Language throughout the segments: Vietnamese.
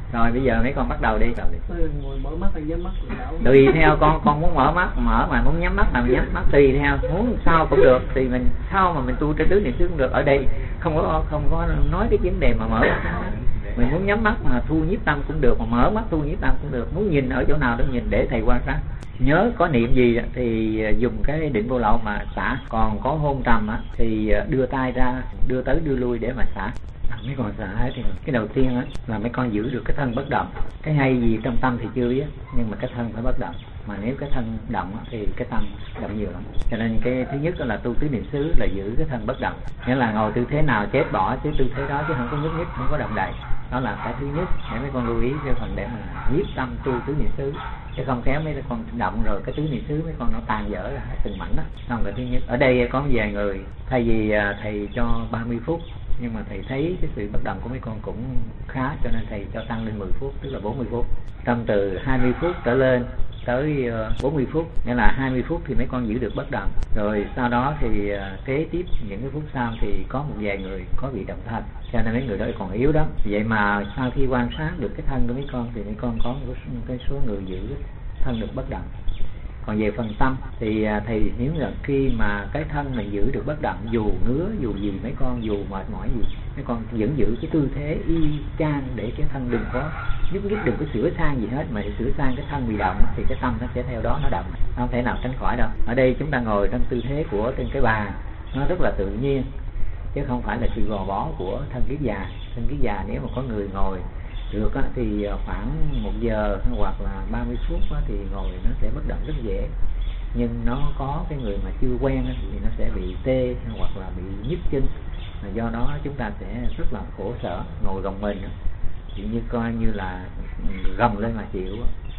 Rồi bây giờ mấy con bắt đầu đi. Ngồi mở mắt hay nhắm mắt Tùy theo con muốn mở mắt mở, mà muốn nhắm mắt mà nhắm mắt, tùy theo, muốn sao cũng được. Thì mình sao mà mình tu trên tứ niệm xứ cũng được. Ở đây không có nói cái vấn đề mà mở mắt. Mình muốn nhắm mắt mà thu nhiếp tâm cũng được, mà mở mắt thu nhiếp tâm cũng được. Muốn nhìn ở chỗ nào đó nhìn để thầy quan sát. Nhớ có niệm gì thì dùng cái định vô lậu mà xả. Còn có hôn trầm thì đưa tay ra, đưa tới đưa lui để mà xả. Mấy con xả thì cái đầu tiên là mấy con giữ được cái thân bất động. Cái hay gì trong tâm thì chưa biết, nhưng mà cái thân phải bất động. Mà nếu cái thân động thì cái tâm động nhiều lắm. Cho nên cái thứ nhất là tu tứ niệm xứ là giữ cái thân bất động. Nghĩa là ngồi tư thế nào chết bỏ cái tư thế đó, chứ không có nhúc nhích, không có động đậy. Đó là cái thứ nhất để mấy con lưu ý cái phần để mà nhiếp tâm tu tứ niệm xứ. Chứ không khéo mấy con động rồi cái tứ niệm xứ mấy con nó tan dở ra từng mảnh đó. Xong cái thứ nhất. Ở đây có vài người thay vì thầy cho 30 phút, nhưng mà thầy thấy cái sự bất động của mấy con cũng khá, cho nên thầy cho tăng lên 10 phút, tức là 40 phút. Trong từ 20 phút trở lên tới 40 phút, nghĩa là 20 phút thì mấy con giữ được bất động. Rồi sau đó thì kế tiếp những cái phút sau thì có một vài người có bị động thân, cho nên mấy người đó còn yếu đó. Vậy mà sau khi quan sát được cái thân của mấy con thì mấy con có một cái số người giữ thân được bất động. Còn về phần tâm thì thầy hiểu rằng khi mà cái thân mình giữ được bất động, dù ngứa dù gì mấy con, dù mệt mỏi gì mấy con vẫn giữ cái tư thế y chang để cái thân đừng có nhúc nhích, đừng có sửa sang gì hết. Mà sửa sang cái thân bị động thì cái tâm nó sẽ theo đó nó động, không thể nào tránh khỏi đâu. Ở đây chúng ta ngồi trong tư thế của trên cái bàn, nó rất là tự nhiên, chứ không phải là sự gò bó của thân kiết già. Thân kiết già nếu mà có người ngồi được thì khoảng 1 giờ hoặc là 30 phút thì ngồi nó sẽ bất động rất dễ. Nhưng nó có cái người mà chưa quen thì nó sẽ bị tê hoặc là bị nhức chân, do đó chúng ta sẽ rất là khổ sở. Ngồi gồng mình thì như coi như là gồng lên mà chịu,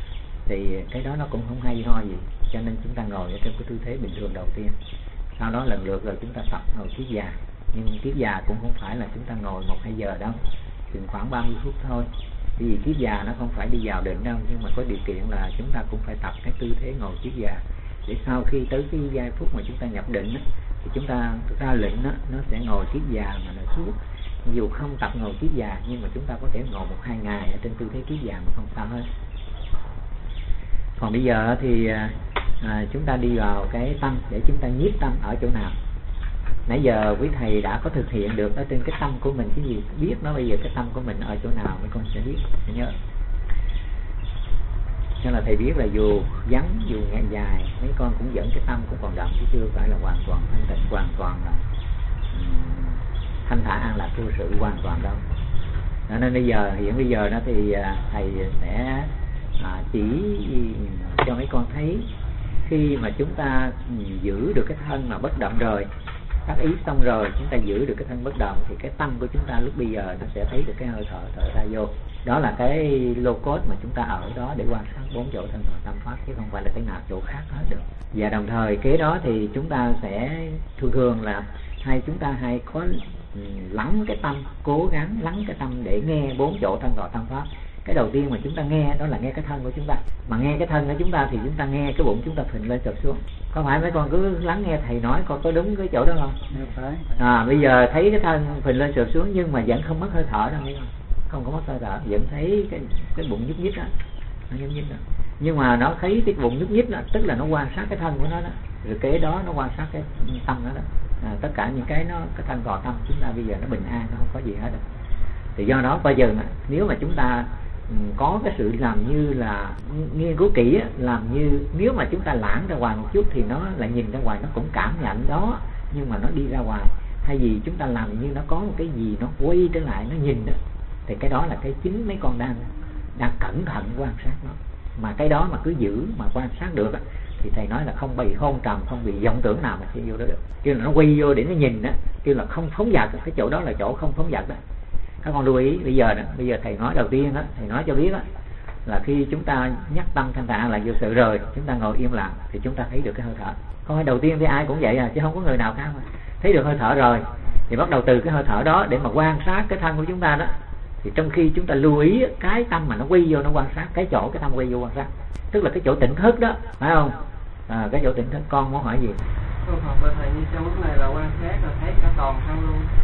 thì cái đó nó cũng không hay ho gì. Cho nên chúng ta ngồi ở trong cái tư thế bình thường đầu tiên, sau đó lần lượt rồi chúng ta tập ngồi kiết già. Nhưng kiết già cũng không phải là chúng ta ngồi 1-2 giờ đâu, chừng khoảng 30 phút thôi. Vì kiết già nó không phải đi vào định đâu, nhưng mà có điều kiện là chúng ta cũng phải tập cái tư thế ngồi kiết già, để sau khi tới cái giây phút mà chúng ta nhập định thì chúng ta ra lệnh nó sẽ ngồi kiết già mà nó suốt. Dù không tập ngồi kiết già nhưng mà chúng ta có thể ngồi 1-2 ngày ở trên tư thế kiết già mà không sao hết. Còn bây giờ thì chúng ta đi vào cái tâm, để chúng ta nhiếp tâm ở chỗ nào. Nãy giờ quý thầy đã có thực hiện được ở trên cái tâm của mình, cái gì biết nó. Bây giờ cái tâm của mình ở chỗ nào mấy con sẽ biết, sẽ nhớ. Nên là thầy biết là dù vắng dù ngày dài mấy con cũng dẫn cái tâm cũng còn động, chứ chưa phải là hoàn toàn thanh tịnh, hoàn toàn là thanh thản an lạc vô sự hoàn toàn đâu. Nên hiện bây giờ đó thì thầy sẽ chỉ cho mấy con thấy khi mà chúng ta giữ được cái thân mà bất động rồi, tác ý xong rồi, chúng ta giữ được cái thân bất động thì cái tâm của chúng ta lúc bây giờ nó sẽ thấy được cái hơi thở ra vô. Đó là cái lô cốt mà chúng ta ở đó để quan sát 4 chỗ thân thọ tâm pháp, chứ không phải là cái nào chỗ khác hết được. Và đồng thời kế đó thì chúng ta sẽ thường là chúng ta hay có lắng cái tâm, cố gắng lắng cái tâm để nghe 4 chỗ thân thọ tâm pháp. Cái đầu tiên mà chúng ta nghe đó là nghe cái thân của chúng ta. Mà nghe cái thân của chúng ta thì chúng ta nghe cái bụng chúng ta phình lên sụp xuống. Có phải mấy con cứ lắng nghe thầy nói coi có đúng cái chỗ đó không? Phải. Bây giờ thấy cái thân phình lên sụp xuống nhưng mà vẫn không mất hơi thở đâu, không có mất hơi thở, vẫn thấy cái bụng nhúc nhích đó, nó nhúc nhích đó. Nhưng mà nó thấy cái bụng nhúc nhích đó, tức là nó quan sát cái thân của nó đó. Rồi kế đó nó quan sát cái tâm đó. Tất cả những cái thân thọ tâm chúng ta bây giờ nó bình an, nó không có gì hết đâu. Thì do đó bây giờ nếu mà chúng ta có cái sự làm như là nghiên cứu kỹ, làm như nếu mà chúng ta lãng ra ngoài một chút thì nó lại nhìn ra ngoài, nó cũng cảm nhận đó, nhưng mà nó đi ra ngoài. Hay vì chúng ta làm như nó có một cái gì nó quay trở lại, nó nhìn đó, thì cái đó là cái chính mấy con đang cẩn thận quan sát nó. Mà cái đó mà cứ giữ mà quan sát được thì thầy nói là không bị hôn trầm, không bị vọng tưởng nào mà sẽ vô đó được. Kêu là nó quay vô để nó nhìn đó, kêu là không phóng dật, cái chỗ đó là chỗ không phóng dật đó. Các con lưu ý bây giờ thầy nói đầu tiên đó, thầy nói cho biết đó, là khi chúng ta nhắc tâm thanh thản là vô sự rồi, chúng ta ngồi im lặng thì chúng ta thấy được cái hơi thở. Câu hỏi đầu tiên thì ai cũng vậy chứ không có người nào khác mà. Thấy được hơi thở rồi thì bắt đầu từ cái hơi thở đó để mà quan sát cái thân của chúng ta đó. Thì trong khi chúng ta lưu ý cái tâm mà nó quay vô nó quan sát, cái chỗ cái tâm quay vô quan sát, tức là cái chỗ tỉnh thức đó, phải không? Cái chỗ tỉnh thức. Con muốn hỏi gì? Con học bên thầy như trong lúc này là quan sát là thấy cả toàn thân luôn.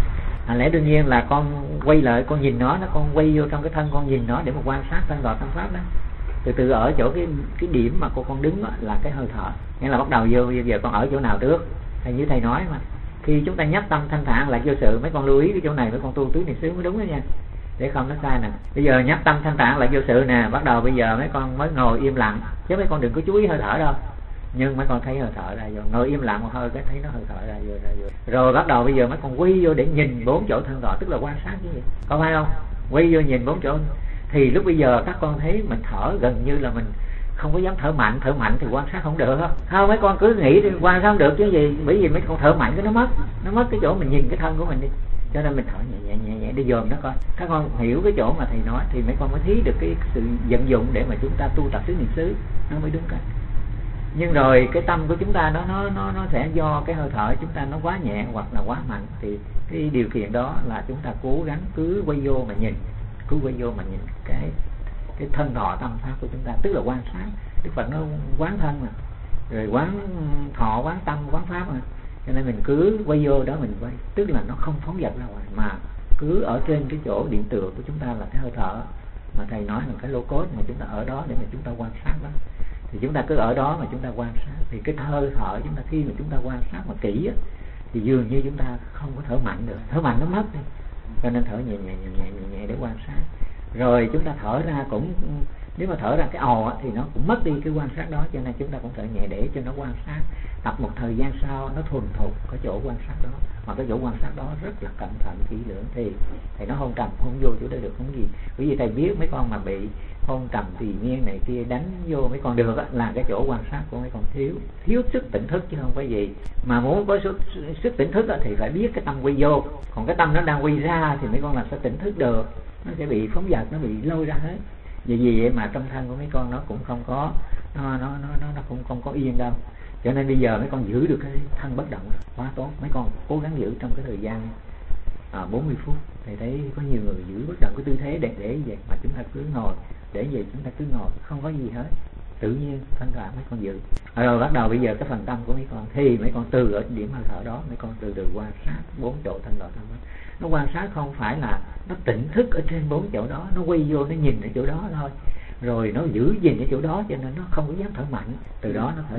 lẽ đương nhiên là con quay lại con nhìn nó con quay vô trong cái thân con nhìn nó để mà quan sát thân đọa tâm pháp đó. Từ từ ở chỗ cái điểm mà con đứng đó, là cái hơi thở. Nghĩa là bắt đầu vô bây giờ con ở chỗ nào trước? Hay như thầy nói mà, khi chúng ta nhắc tâm thanh thản là vô sự, mấy con lưu ý cái chỗ này, mấy con tu tứ niệm xứ mới đúng đó nha, để không nó sai nè. Bây giờ nhắc tâm thanh thản là vô sự nè, bắt đầu bây giờ mấy con mới ngồi im lặng, chứ mấy con đừng có chú ý hơi thở đâu. Nhưng mấy con thấy hơi thở ra vô, ngồi im lặng một hơi cái thấy nó hơi thở ra vô. Rồi bắt đầu bây giờ mấy con quay vô để nhìn 4 chỗ thân đọa, tức là quan sát cái gì, có phải không? Quay vô nhìn 4 chỗ, thì lúc bây giờ các con thấy mình thở gần như là mình không có dám thở mạnh thì quan sát không được không? Mấy con cứ nghĩ thì quan sát không được chứ gì, bởi vì mấy con thở mạnh cái nó mất cái chỗ mình nhìn cái thân của mình đi. Cho nên mình thở nhẹ đi dòm nó coi. Các con hiểu cái chỗ mà thầy nói thì mấy con mới thấy được cái sự vận dụng để mà chúng ta tu tập tứ niệm xứ nó mới đúng cách. Nhưng rồi cái tâm của chúng ta nó sẽ do cái hơi thở chúng ta nó quá nhẹ hoặc là quá mạnh, thì cái điều kiện đó là chúng ta cố gắng cứ quay vô mà nhìn, cái thân thọ tâm pháp của chúng ta, tức là quan sát. Đức Phật nó quán thân mà, rồi quán thọ, quán tâm, quán pháp mà. Cho nên mình cứ quay vô đó mình quay, tức là nó không phóng dật ra ngoài, mà cứ ở trên cái chỗ điểm tựa của chúng ta là cái hơi thở mà thầy nói là cái lô cốt, mà chúng ta ở đó để mà chúng ta quan sát đó. Thì chúng ta cứ ở đó mà chúng ta quan sát, thì cái hơi thở chúng ta khi mà chúng ta quan sát mà kỹ á, thì dường như chúng ta không có thở mạnh được, thở mạnh nó mất đi. Cho nên thở nhẹ để quan sát. Rồi chúng ta thở ra cũng, nếu mà thở ra cái ồ á, thì nó cũng mất đi cái quan sát đó. Cho nên chúng ta cũng thở nhẹ để cho nó quan sát. Tập một thời gian sau nó thuần thục cái chỗ quan sát đó, mà cái chỗ quan sát đó rất là cẩn thận kỹ lưỡng, thì thầy nó hôn trầm không vô chỗ đó được không gì. Bởi vì thầy biết mấy con mà bị hôn trầm tùy nhiên này kia đánh vô mấy con được á, là cái chỗ quan sát của mấy con thiếu sức tỉnh thức chứ không phải gì. Mà muốn có sức tỉnh thức á, thì phải biết cái tâm quay vô, còn cái tâm nó đang quay ra thì mấy con làm sao tỉnh thức được, nó sẽ bị phóng dật, nó bị lôi ra hết. Vì vậy mà trong thân của mấy con nó cũng không có nó cũng không có yên đâu. Cho nên bây giờ mấy con giữ được cái thân bất động quá tốt. Mấy con cố gắng giữ trong cái thời gian 40 phút. Thầy thấy có nhiều người giữ bất động cái tư thế để vậy, mà chúng ta cứ ngồi, để vậy chúng ta cứ ngồi không có gì hết, tự nhiên thân thả mấy con giữ. Rồi bắt đầu bây giờ cái phần tâm của mấy con thì mấy con từ ở điểm hơi thở đó mấy con từ từ quan sát 4 chỗ thân đọa tâm. Nó quan sát không phải là nó tỉnh thức ở trên 4 chỗ đó, nó quay vô nó nhìn ở chỗ đó thôi, rồi nó giữ gìn ở chỗ đó, cho nên nó không có dám thở mạnh. Từ đó nó thở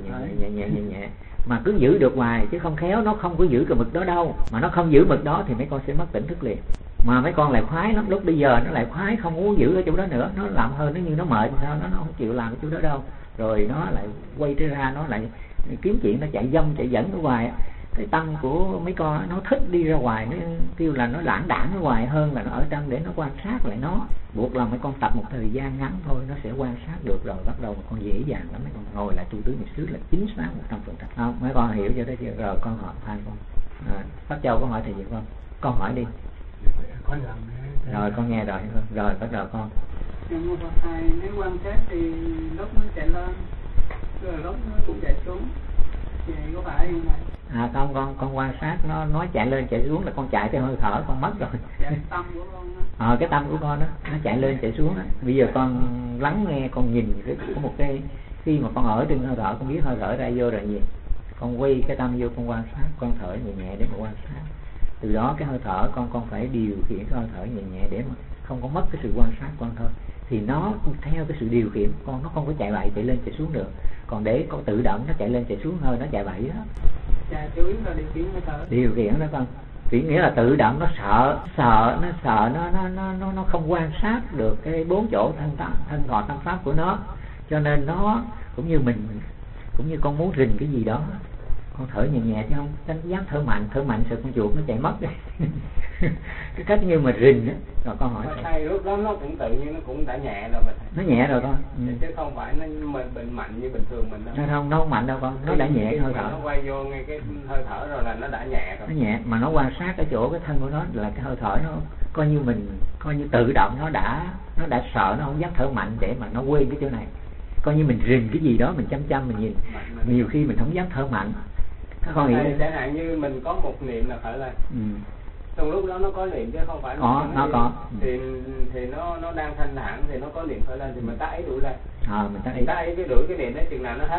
nhẹ, mà cứ giữ được hoài, chứ không khéo nó không có giữ cái mực đó đâu. Mà nó không giữ mực đó thì mấy con sẽ mất tỉnh thức liền. Mà mấy con lại khoái lắm, lúc bây giờ nó lại khoái không muốn giữ ở chỗ đó nữa, nó làm hơn, nó như nó mệt sao, nó không chịu làm ở chỗ đó đâu. Rồi nó lại quay trở ra, nó lại kiếm chuyện, nó chạy dông chạy dẫn ở ngoài. Cái tâm của mấy con nó thích đi ra ngoài, nó kêu là nó lãng đãng ở ngoài hơn là nó ở trong để nó quan sát lại nó. Buộc là mấy con tập một thời gian ngắn thôi nó sẽ quan sát được, rồi bắt đầu con dễ dàng lắm. Mấy con ngồi lại tu tứ niệm xứ là chính xác 100%. Không, mấy con hiểu cho đó chưa? Rồi con hỏi hai con. Pháp Châu có hỏi thầy gì không? Con hỏi đi. Rồi con nghe rồi. Rồi bắt đầu con. Nhưng mà thầy nếu quan sát thì lúc nó chạy lên, rồi lúc nó cũng chạy xuống, thì có phải không thầy? Con quan sát nó chạy lên chạy xuống là con chạy theo hơi thở con mất rồi. Cái tâm của con đó. Cái tâm của con đó nó chạy lên chạy xuống đó. Bây giờ con lắng nghe, con nhìn có một cái, khi mà con ở trên hơi thở con biết hơi thở ra vô rồi gì, con quay cái tâm vô con quan sát, con thở nhẹ để mà quan sát. Từ đó cái hơi thở con phải điều khiển cái hơi thở nhẹ để mà không có mất cái sự quan sát con thôi. Thì nó theo cái sự điều khiển con, nó không có chạy bậy chạy lên chạy xuống được. Còn để con tự động nó chạy lên chạy xuống hơi nó chạy bậy đó. Chủ yếu là điều khiển hơi thở. Điều khiển đó con. Chỉ nghĩa là tự động nó sợ nó không quan sát được cái 4 chỗ thân thọ tâm pháp của nó. Cho nên nó cũng như con muốn rình cái gì đó, con thở nhẹ chứ không dám thở mạnh sợ con chuột nó chạy mất đi. Cái cách như mà rình á. Rồi con hỏi thầy lúc đó nó cũng tự nhiên nó cũng đã nhẹ rồi mà thầy. Nó nhẹ rồi con. Chứ không phải nó bệnh mạnh như bình thường mình đâu. Nó không mạnh đâu con, nó đã nhẹ hơi thở. Nó quay vô ngay cái hơi thở rồi là nó đã nhẹ rồi. Nó nhẹ mà nó quan sát cái chỗ cái thân của nó là cái hơi thở, nó coi như tự động nó đã sợ, nó không dám thở mạnh để mà nó quên cái chỗ này. Coi như mình rình cái gì đó, mình chăm mình nhìn. Nhiều khi mình không dám thở mạnh. Các con hiểu chẳng hạn như mình có một niệm là phải là trong lúc đó nó có niệm chứ không phải nó có thì nó đang thanh thản thì nó có niệm phải lên thì mình ta ấy đuổi lên. Mình ta ấy cái đuổi cái niệm đó chừng nào nó hết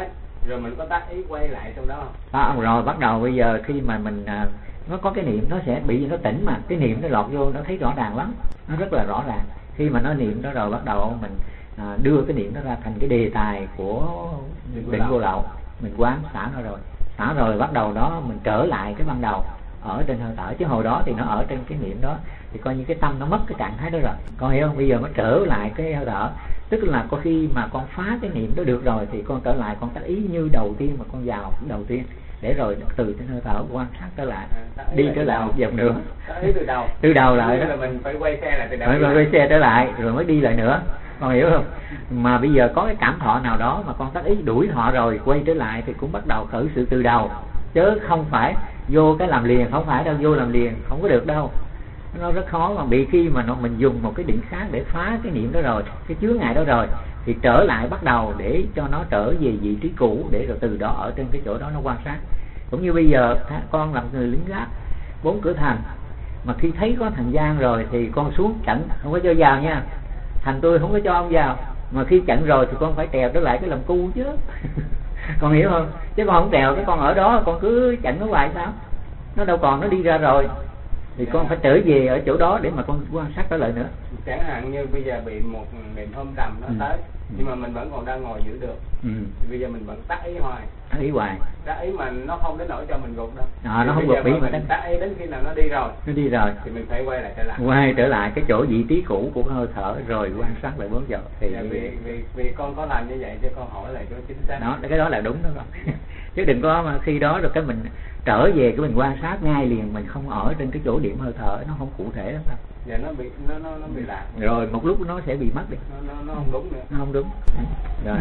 Rồi mình có tác ý quay lại trong đó không? Rồi bắt đầu bây giờ khi mà mình nó có cái niệm, nó sẽ bị nó tỉnh, mà cái niệm nó lọt vô nó thấy rõ ràng lắm, nó rất là rõ ràng. Khi mà nó niệm đó rồi bắt đầu mình đưa cái niệm đó ra thành cái đề tài của định vô lậu, mình quán xả nó rồi bắt đầu đó mình trở lại cái ban đầu ở trên hơi thở, chứ hồi đó thì nó ở trên cái niệm đó thì coi như cái tâm nó mất cái trạng thái đó rồi, con hiểu không? Bây giờ nó trở lại cái hơi thở, tức là có khi mà con phá cái niệm đó được rồi thì con trở lại, con tác ý như đầu tiên mà con vào đầu tiên, để rồi từ trên hơi thở quan sát trở lại, đi trở lại một vòng nữa, từ đầu lại đó, là mình phải quay xe lại từ đầu, phải quay xe trở lại rồi mới đi lại nữa, con hiểu không? Mà bây giờ có cái cảm thọ nào đó mà con tác ý đuổi họ rồi quay trở lại thì cũng bắt đầu khởi sự từ đầu, chứ không phải vô cái làm liền, không phải đâu, vô làm liền không có được đâu, nó rất khó. Mà bị khi mà mình dùng một cái định khác để phá cái niệm đó rồi, cái chướng ngại đó rồi, thì trở lại bắt đầu để cho nó trở về vị trí cũ, để rồi từ đó ở trên cái chỗ đó nó quan sát. Cũng như bây giờ con làm người lính gác 4 cửa thành, mà khi thấy có thằng Giang rồi thì con xuống chặn, không có cho vào nha, thành tôi không có cho ông vào, mà khi chặn rồi thì con phải trèo trở lại cái làm cu chứ con hiểu không? Chứ con không trèo, cái con ở đó con cứ chặn nó hoài sao, nó đâu còn, nó đi ra rồi thì con phải trở về ở chỗ đó để mà con quan sát trở lại nữa. Chẳng hạn như bây giờ bị một niệm hôm trầm nó tới, nhưng mà mình vẫn còn đang ngồi giữ được, thì bây giờ mình vẫn tác ý hoài, tác ý mà nó không đến nỗi cho mình gục đâu, nó không gục, mà mình tác ý đến khi nào nó đi rồi thì mình phải quay trở lại cái chỗ vị trí cũ của hơi thở, rồi quan sát lại 4 giờ. Thì vì con có làm như vậy cho con hỏi lại cho chính xác đó, cái đó là đúng đó con chứ đừng có mà khi đó rồi cái mình trở về cái mình quan sát ngay liền, mình không ở trên cái chỗ điểm hơi thở, nó không cụ thể lắm đâu. Dạ, nó bị lạc rồi một lúc nó sẽ bị mất đi, nó không đúng nữa, nó không đúng rồi.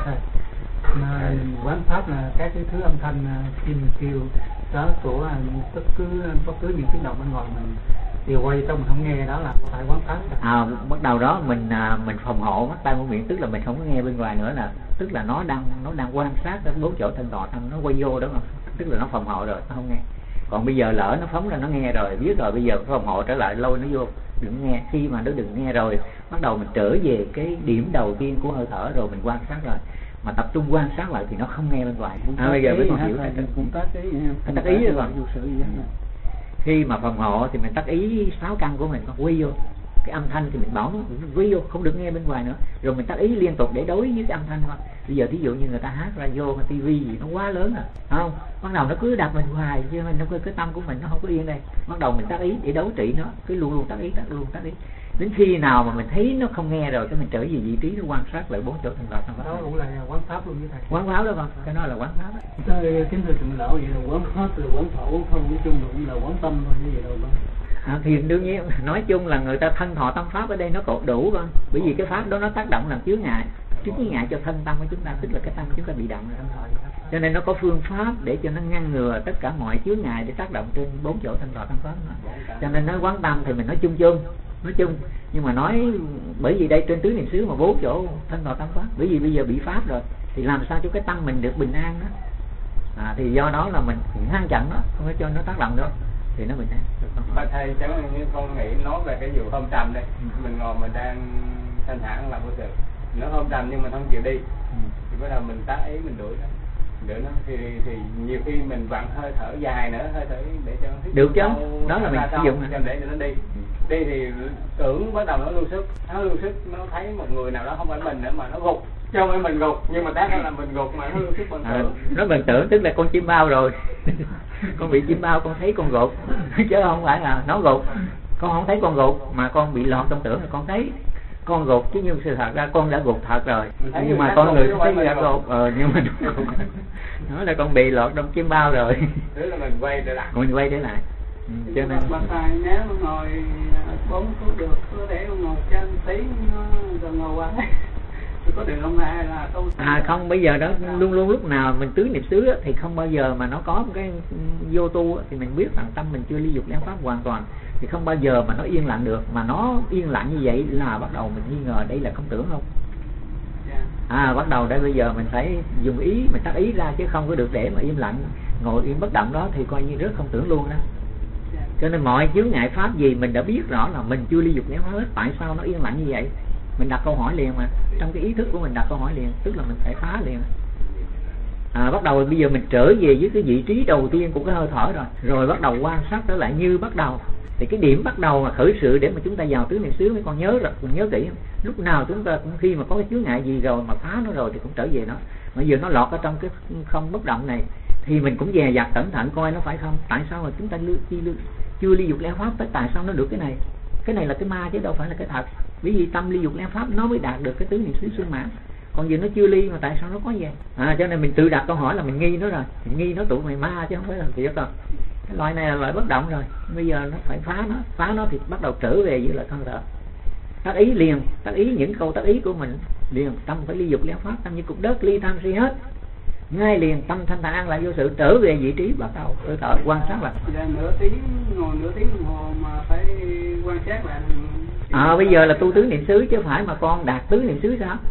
Mà quán pháp là các cái thứ âm thanh chim kêu đó của bất cứ những tiếng động bên ngoài mình điều quay trong mình không nghe, đó là phải quán pháp. Bắt đầu đó mình phòng hộ mắt tai mũi miệng, tức là mình không có nghe bên ngoài nữa, là tức là nó đang quan sát cái 4 chỗ thân tọa, nó quay vô đó mà, tức là nó phòng hộ rồi, nó không nghe. Còn bây giờ lỡ nó phóng ra nó nghe rồi, biết rồi, bây giờ phòng hộ trở lại lôi nó vô, đừng nghe. Khi mà nó đừng nghe rồi, bắt đầu mình trở về cái điểm đầu tiên của hơi thở rồi mình quan sát rồi, mà tập trung quan sát lại thì nó không nghe bên ngoài. Bây giờ mới con hiểu tác ý rồi. Khi mà phòng hộ thì mình tác ý 6 căn của mình, con quy vô cái âm thanh thì mình bảo nó quy vô, không được nghe bên ngoài nữa, rồi mình tác ý liên tục để đối với cái âm thanh thôi. Bây giờ thí dụ như người ta hát radio hay tivi gì nó quá lớn không, bắt đầu nó cứ đập mình hoài, chứ mình nó cái tâm của mình nó không có yên đây, bắt đầu mình tác ý để đấu trị nó, cứ luôn luôn tác ý đến khi nào mà mình thấy nó không nghe rồi, cái mình trở về vị trí, nó quan sát lại 4 chỗ thân tọa. Đó cũng là quán pháp luôn với thầy. Quán pháp đó con, cái đó là quán pháp đó. Kính thưa trưởng lão, vậy là quán pháp là quán thọ, quán thân, nói chung là cũng là quán tâm thôi, như vậy đâu con. Thì đương nhiên nói chung là người ta thân thọ tâm pháp ở đây nó cột đủ con, bởi vì cái pháp đó nó tác động làm chướng ngại cho thân tâm của chúng ta, tức là cái tâm chúng ta bị động rồi. Cho nên nó có phương pháp để cho nó ngăn ngừa tất cả mọi chướng ngại để tác động trên 4 chỗ thân thọ tâm pháp đó. Cho nên nói quán tâm thì mình nói chung, nhưng mà nói bởi vì đây trên tứ niệm xứ mà 4 chỗ thân thọ tâm pháp, bởi vì bây giờ bị pháp rồi thì làm sao cho cái tâm mình được bình an đó. Thì do đó là mình ngăn chặn nó, không có cho nó tác động nữa thì nó bình an. Bà thầy chẳng hạn như con nghĩ nói về cái vụ hôm trầm đây, mình ngồi mình đang thanh thản làm cái sự nó hôm trầm nhưng mình không chịu đi, thì bắt đầu mình tác ý mình đuổi nó thì nhiều khi mình vặn hơi thở dài nữa, hơi thở để cho nó được chứ, đó là mình sử dụng để cho nó đi thì tưởng bắt đầu nó lưu sức, nó thấy một người nào đó không phải mình nữa mà nó gục, chứ không phải mình gục, nhưng mà tác là mình gục mà nó lưu sức bằng tưởng. Nó bằng tưởng tức là con chim bao rồi con bị chim bao, con thấy con gục chứ không phải là nó gục. Con không thấy con gục mà con bị lọt trong tưởng là con thấy con gục, chứ nhưng sự thật ra con đã gục thật rồi, nhưng mà con người thấy là gục nhưng mà nó là con bị lọt trong chim bao rồi. Tức là mình quay trở lại. Cho nên bà thầy nếu mà ngồi 4 phút được, có thể ngồi trên tí rồi ngồi qua có được không, hay là không? Bây giờ đó luôn lúc nào mình tứ niệm xứ thì không bao giờ mà nó có một cái vô tu thì mình biết rằng tâm mình chưa ly dục lén pháp hoàn toàn, thì không bao giờ mà nó yên lặng được. Mà nó yên lặng như vậy là bắt đầu mình nghi ngờ đây là không tưởng không. Bắt đầu đây bây giờ mình phải dùng ý, mình tác ý ra, chứ không có được để mà im lặng ngồi yên bất động đó thì coi như rất không tưởng luôn đó. Cho nên mọi chướng ngại pháp gì mình đã biết rõ là mình chưa ly dục lén pháp hết, tại sao nó yên lặng như vậy, mình đặt câu hỏi liền, mà trong cái ý thức của mình đặt câu hỏi liền, tức là mình phải phá liền. Bắt đầu bây giờ mình trở về với cái vị trí đầu tiên của cái hơi thở rồi bắt đầu quan sát trở lại như bắt đầu. Thì cái điểm bắt đầu mà khởi sự để mà chúng ta vào tứ niệm xứ, mấy con nhớ rồi, con nhớ kỹ không? Lúc nào chúng ta cũng khi mà có cái chướng ngại gì rồi mà phá nó rồi thì cũng trở về nó. Mà giờ nó lọt ở trong cái không bất động này thì mình cũng dè dặt cẩn thận coi nó phải không. Tại sao mà chúng ta chưa ly dục lẽ pháp, tại sao nó được cái này? Cái này là cái ma chứ đâu phải là cái thật. Bởi vì tâm ly dục lẽ pháp nó mới đạt được cái tứ niệm xứ sung mãn. Còn giờ nó chưa ly mà tại sao nó có vậy? Cho nên mình tự đặt câu hỏi là mình nghi nó rồi, mình nghi nó tụi mày ma chứ không phải là thiệt đâu. Cái loại này là loại bất động rồi, bây giờ nó phải phá nó thì bắt đầu trở về với lại thân thở. Tác ý liền, tác ý những câu tác ý của mình liền, tâm phải ly dục lẽ pháp, tâm như cục đất ly tham si hết. Ngay liền tâm thanh thản an lạc vô sự, trở về vị trí bắt đầu hơi thở quan sát lại. Nửa tiếng đồng hồ mà phải quan sát lại. Bây giờ là tu tứ niệm xứ chứ phải mà con đạt tứ niệm xứ sao?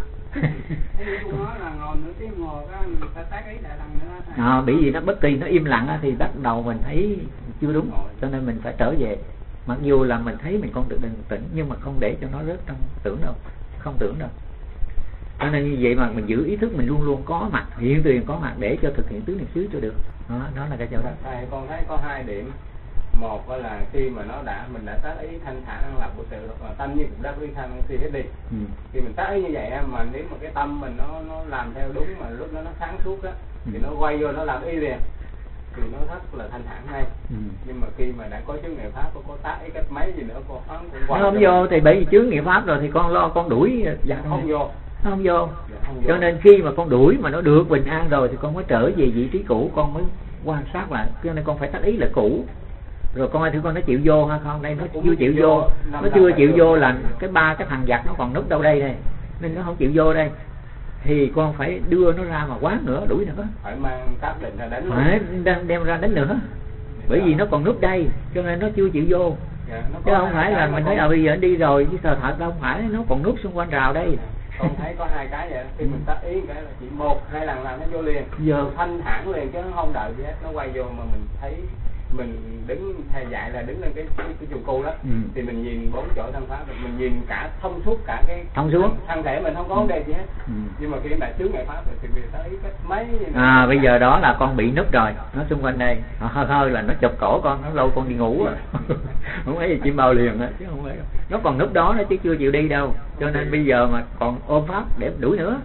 Cũng nói là ngồi nửa tiếng đồng hồ cái phải tác ý lại lần nữa. Bởi vì nó bất kỳ nó im lặng thì bắt đầu mình thấy chưa đúng, cho nên mình phải trở về. Mặc dù là mình thấy mình con được định tĩnh nhưng mà không để cho nó rớt trong tưởng đâu, không tưởng đâu. Cho nên như vậy mà mình giữ ý thức mình luôn luôn có mặt, hiện tiền có mặt để cho thực hiện tứ niệm xứ cho được. Đó là cái chỗ đó. Thầy con thấy có hai điểm. Một là khi mà mình đã tác ý thanh thản an lạc của sự, tâm như cũng đã ly tham si hết đi. Thì mình tác ý như vậy mà nếu mà cái tâm mình nó làm theo đúng mà lúc đó nó sáng suốt á, thì nó quay vô nó làm ý liền thì nó rất là thanh thản ngay. Nhưng mà khi mà đã có chướng ngại pháp, có tác ý cách mấy gì nữa con cũng không vô thì bởi vì chướng ngại pháp rồi thì con lo con đuổi không vô. Không vô. Cho nên khi mà con đuổi mà nó được bình an rồi thì con mới trở về vị trí cũ, con mới quan sát lại. Cho nên con phải tác ý là cũ. Rồi con ơi thử con nó chịu vô hay không? Đây nó chưa chịu vô. Nó chưa chịu vô là cái thằng giặc nó còn núp đâu đây đây. Nên nó không chịu vô đây. Thì con phải đưa nó ra mà quán nữa, đuổi nữa. Phải mang cáp định ra đánh. Phải đem ra đánh nữa. Bởi vì nó còn núp đây, cho nên nó chưa chịu vô. Chứ không phải là mình thấy bây giờ nó đi rồi chứ sợ thật đâu, không phải, nó còn núp xung quanh rào đây. Con thấy có hai cái vậy, khi mình tác ý cái là chỉ 1-2 lần làm nó vô liền, giờ thanh thản liền chứ nó không đợi gì hết, nó quay vô mà mình thấy mình đứng thầy dạy là đứng lên cái chuồng cu đó, thì mình nhìn 4 chỗ thân pháp, mình nhìn cả thông suốt cả cái thân thể mình không có vấn đề gì hết. Nhưng mà khi đã chướng ngại pháp rồi thì mình tới cách mấy bây giờ đó là con bị núp rồi, nó xung quanh đây hơi là nó chụp cổ con, nó lâu con đi ngủ rồi. Không phải gì chim bao liền á, chứ không phải nó còn núp đó nó chứ chưa chịu đi đâu. Cho nên bây giờ mà còn ôm pháp để đuổi nữa,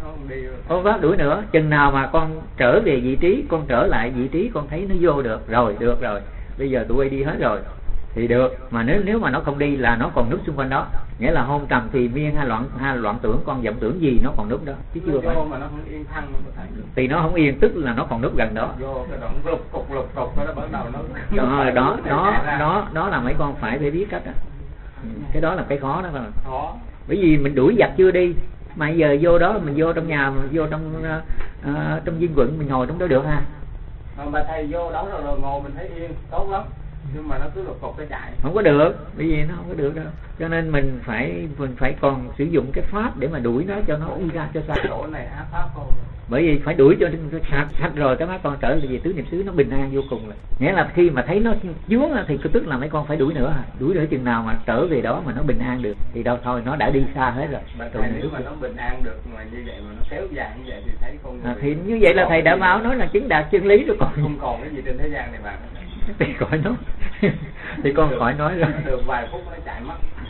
ôm pháp đuổi nữa, chừng nào mà con trở về vị trí, con trở lại vị trí, con thấy nó vô được rồi, bây giờ tụi đi hết rồi thì được. Mà nếu mà nó không đi là nó còn núp xung quanh đó, nghĩa là hôn trầm thì miên hay loạn tưởng, con vọng tưởng gì nó còn núp đó chứ chưa phải. Mà nó không yên thăng thì nó không yên, tức là nó còn núp gần đó. Vô cái đoạn lục cục nó bắt đầu nó đó là mấy con phải biết cách đó. Cái đó là cái khó đó mà. Bởi vì mình đuổi giặc chưa đi mà giờ vô đó, mình vô trong nhà, mình vô trong viên quận, mình ngồi trong đó được ha. Mà thầy vô đó rồi ngồi mình thấy yên tốt lắm, nhưng mà nó cứ lục cục cái chạy không có được, bởi vì nó không có được đâu. Cho nên mình phải còn sử dụng cái pháp để mà đuổi nó cho nó đi ra cho sạch. Chỗ này áp pháp không? Bởi vì phải đuổi cho sạch rồi cái má con trở về tứ niệm xứ nó bình an vô cùng. Nghĩa là khi mà thấy nó vướng thì tức là mấy con phải đuổi nữa, chừng nào mà trở về đó mà nó bình an được thì đâu thôi, nó đã đi xa hết rồi. Nếu mà nó bình an được mà như vậy mà nó kéo dài như vậy thì thấy con người thì như vậy là thầy đã báo nói là chứng đạt chân lý rồi, còn không còn cái gì trên thế gian này bạn. Thì khỏi nói. Thì con khỏi nói rồi. Được vài phút nó chạy mất.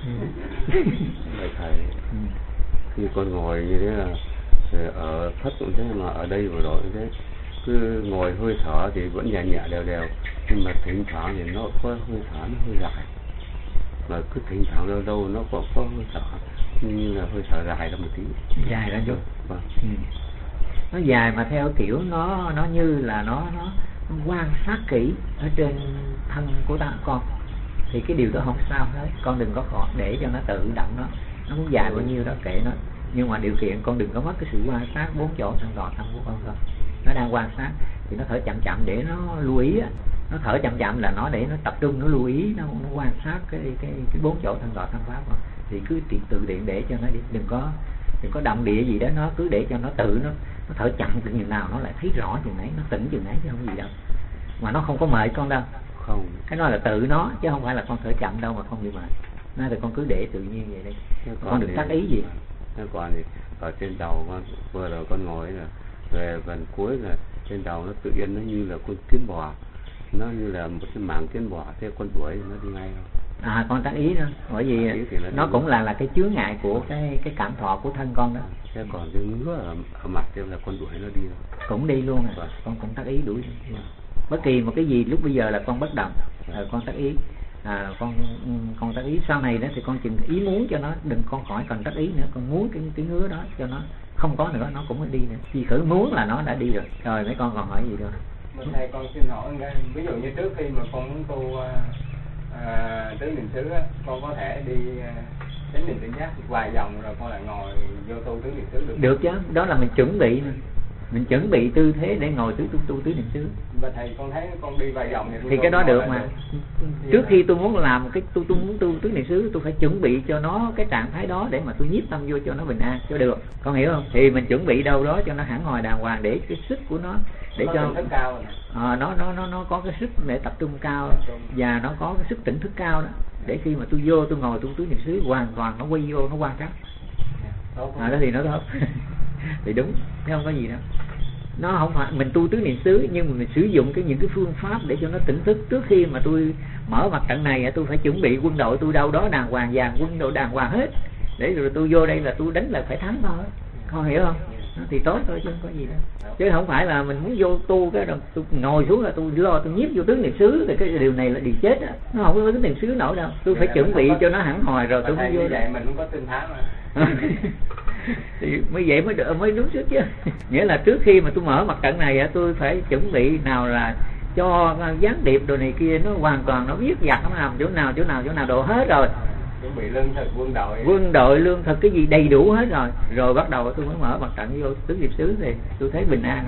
Thầy, khi con ngồi như thế là ở thất cũng thế, mà ở đây vừa rồi thế, cứ ngồi hơi thở thì vẫn nhẹ nhẹ đều, nhưng mà thỉnh thoảng thì nó có hơi thở nó hơi dài, mà cứ thỉnh thoảng đâu nó có hơi thở như là hơi thở dài ra một tí. Dài ra chút. Vâng. Nó dài mà theo kiểu nó như là nó quan sát kỹ ở trên thân của con thì cái điều đó không sao hết. Con đừng có khó để cho nó tự động nó muốn dài bao nhiêu đó kệ nó, nhưng mà điều kiện con đừng có mất cái sự quan sát 4 chỗ thân đỏ thân của con thôi. Nó đang quan sát thì nó thở chậm để nó lưu ý á. Nó thở chậm là nó để nó tập trung, nó lưu ý, nó quan sát cái 4 chỗ thân đỏ thân pháp thôi. Thì cứ tự điện để cho nó đi, đừng có động địa gì đó, nó cứ để cho nó tự nó thở chậm chừng nào nó lại thấy rõ chừng nấy, nó tỉnh chừng nấy chứ không gì đâu. Mà nó không có mệt con đâu. Không. Cái đó là tự nó chứ không phải là con thở chậm đâu mà không bị mệt. Nên thì con cứ để tự nhiên vậy đi. Con đừng tác ý gì. Còn thì ở trên đầu con vừa rồi con ngồi là về phần cuối là trên đầu nó tự nhiên nó như là con kiến bò, nó như là một cái mảng kiến bò, thế con đuổi nó đi ngay thôi. Con tác ý đó, bởi vì nó cũng là cái chướng ngại của cái cảm thọ của thân con đó. Thế còn cái ngứa ở mặt thì là con đuổi nó đi thôi. Cũng đi luôn à. Con cũng tác ý đuổi. Bất kỳ một cái gì lúc bây giờ là con bất động, con tác ý. Con tác ý sau này đó thì con chừng ý muốn cho nó đừng con khỏi cần tác ý nữa, con muốn cái ngứa đó cho nó không có nữa, nó cũng mới đi nữa. Khi khởi muốn là nó đã đi rồi. Rồi mấy con còn hỏi gì nữa? Thầy con xin hỏi ví dụ như trước khi mà con muốn tu tứ niệm xứ á, con có thể đi chánh niệm tỉnh giác vài vòng rồi con lại ngồi vô tu tứ niệm xứ được? Được chứ, đó là mình chuẩn bị nè. Mình chuẩn bị tư thế để ngồi tu tứ niệm xứ. Và thầy con thấy con đi vài vòng thì cái đó được mà. Trước khi tôi muốn làm cái tôi muốn tu tứ niệm xứ, tôi phải chuẩn bị cho nó cái trạng thái đó để mà tôi nhiếp tâm vô cho nó bình an cho được. Con hiểu không? Thì mình chuẩn bị đâu đó cho nó hẳn hồi đàng hoàng để cái sức của nó để cho nó có cái sức để tập trung cao và nó có cái sức tỉnh thức cao đó, để khi mà tôi vô tôi ngồi tu tứ niệm xứ hoàn toàn nó quay vô nó quan sát. Đó thì nó tốt. Thì đúng, chứ không có gì đâu. Nó không phải mình tu tứ niệm xứ, nhưng mà mình sử dụng những cái phương pháp để cho nó tỉnh thức. Trước khi mà tôi mở mặt trận này tôi phải chuẩn bị quân đội tôi đâu đó đàng hoàng, quân đội đàng hoàng hết, để rồi tôi vô đây là tôi đánh là phải thắng thôi. Con hiểu không? Thì tốt thôi chứ không có gì đâu. Chứ không phải là mình muốn vô tu cái rồi tôi ngồi xuống là tôi lo tôi nhiếp vô tứ niệm xứ, thì cái điều này là điều chết á. Nó không có tứ niệm xứ nổi đâu. Tôi phải chuẩn bị cho nó hẳn hồi rồi tôi mới vô. Vậy mình không có tinh thám mà. Thì mới vậy mới đúng sức chứ. Nghĩa là trước khi mà tôi mở mặt trận này tôi phải chuẩn bị nào là cho gián điệp đồ này kia nó hoàn toàn nó biết giặt nó làm chỗ nào đồ hết rồi. Chuẩn bị lương thực, quân đội lương thực cái gì đầy đủ hết rồi. Rồi bắt đầu tôi mới mở mặt trận vô tứ niệm xứ thì tôi thấy bình an á.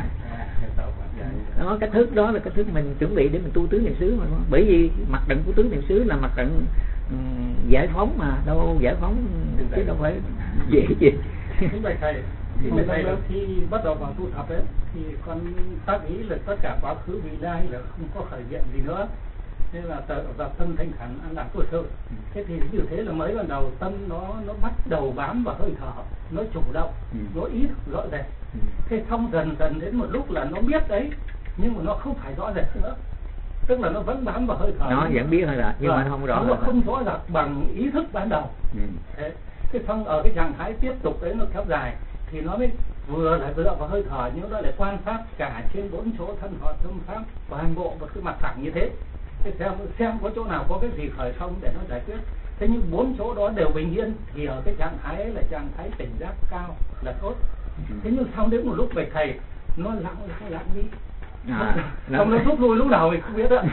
Đó, cách thức đó là cách thức mình chuẩn bị để mình tu tứ niệm xứ mà. Bởi vì mặt trận của tứ niệm xứ là mặt trận giải phóng mà, đâu giải phóng chứ đâu phải dễ gì. Đúng vậy thầy. Thì thầy là khi bắt đầu vào tu tập ấy thì con tác ý là tất cả quá khứ vị lai là không có khởi hiện gì nữa. Thế là vào tâm thanh thản an lạc của sự. Thế thì như thế là mới ban đầu tâm nó bắt đầu bám vào hơi thở, nó chủ động, nó ý thức rõ rệt. Thế xong dần đến một lúc là nó biết đấy, nhưng mà nó không phải rõ rệt nữa. Tức là nó vẫn bám vào hơi thở. Nó vẫn biết thôi là, nhưng mà không rõ. Nó không rõ rệt bằng ý thức ban đầu. Thế xong ở cái trạng thái tiếp tục đấy nó kéo dài thì nó mới vừa là dựa vào hơi thở, nhưng nó lại quan sát cả trên 4 chỗ thân họ tâm pháp toàn bộ một cái mặt phẳng như thế. Thế xem có chỗ nào có cái gì khởi không để nó giải quyết. Thế nhưng 4 chỗ đó đều bình yên thì ở cái trạng thái ấy là trạng thái tỉnh giác cao là tốt. Thế nhưng xong đến một lúc về thầy nó lặng đi. Không nó rút lui lúc nào mình không biết đó.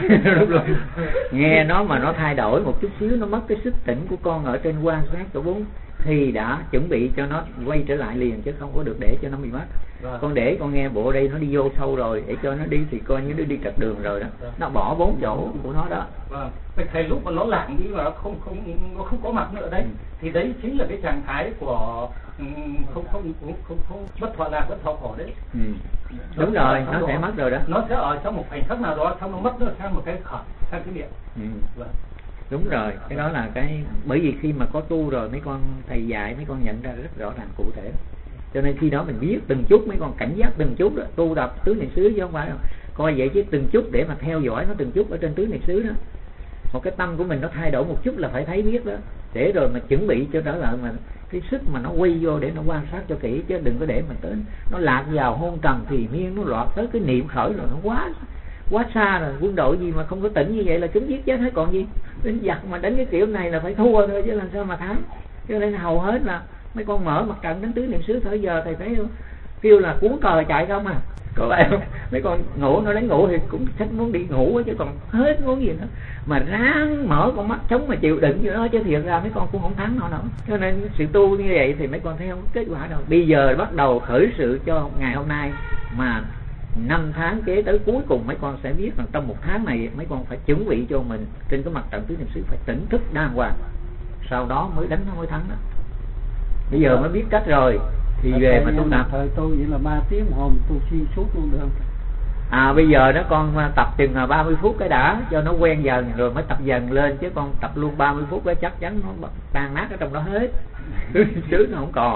Nghe nó mà nó thay đổi một chút xíu, nó mất cái sức tỉnh của con ở trên quan sát chỗ 4 thì đã chuẩn bị cho nó quay trở lại liền, chứ không có được để cho nó bị mất. Con để con nghe bộ đây nó đi vô sâu rồi, để cho nó đi thì coi như nó đi trật đường rồi đó. Nó bỏ 4 chỗ của nó đó. Thầy lúc mà nó lảng đi mà nó không có mặt nữa đấy, thì đấy chính là cái trạng thái của không bất thọ lạc, bất thọ khổ đấy. Đúng rồi, nó sẽ mất rồi đó. Nó sẽ ở trong một khoảnh khắc nào đó, xong nó mất nó sang một cái khởi, sang cái miệng. Đúng rồi, cái đó là cái, bởi vì khi mà có tu rồi mấy con thầy dạy mấy con nhận ra rất rõ ràng cụ thể. Cho nên khi đó mình biết từng chút, mấy con cảnh giác từng chút đó, tu tập tứ niệm xứ chứ không phải đâu. Coi vậy chứ từng chút để mà theo dõi nó từng chút ở trên tứ niệm xứ đó. Một cái tâm của mình nó thay đổi một chút là phải thấy biết đó, để rồi mà chuẩn bị cho trở lại mà cái sức mà nó quay vô để nó quan sát cho kỹ, chứ đừng có để mình tới nó lạc vào hôn trầm thì miên, nó lọt tới cái niệm khởi rồi nó quá xa rồi. Quân đội gì mà không có tỉnh như vậy là chúng giết chết hết còn gì. Đánh giặc mà đánh cái kiểu này là phải thua thôi chứ làm sao mà thắng. Cho nên hầu hết là mấy con mở mặt trận đánh tứ niệm xứ thời giờ thầy thấy không? Kêu là cuốn cờ chạy không à. Có phải không? Mấy con ngủ nó đánh ngủ thì cũng thích muốn đi ngủ chứ còn hết muốn gì nữa. Mà ráng mở con mắt sống mà chịu đựng như đó, chứ thiệt ra mấy con cũng không thắng nó nữa. Cho nên sự tu như vậy thì mấy con thấy không kết quả đâu. Bây giờ bắt đầu khởi sự cho ngày hôm nay mà 5 tháng kế tới cuối cùng mấy con sẽ biết rằng trong 1 tháng này mấy con phải chuẩn bị cho mình trên cái mặt trận tứ niệm xứ phải tỉnh thức đàng hoàng, sau đó mới đánh nó mới thắng đó. Bây giờ mới biết cách rồi thì về mà tu tập. Thời tôi vậy là 3 tiếng hôm tôi xuyên suốt luôn được. Bây giờ đó con tập chừng 30 phút cái đã cho nó quen dần rồi mới tập dần lên, chứ con tập luôn 30 phút đó chắc chắn nó tan nát ở trong đó hết. Xứ nó không còn.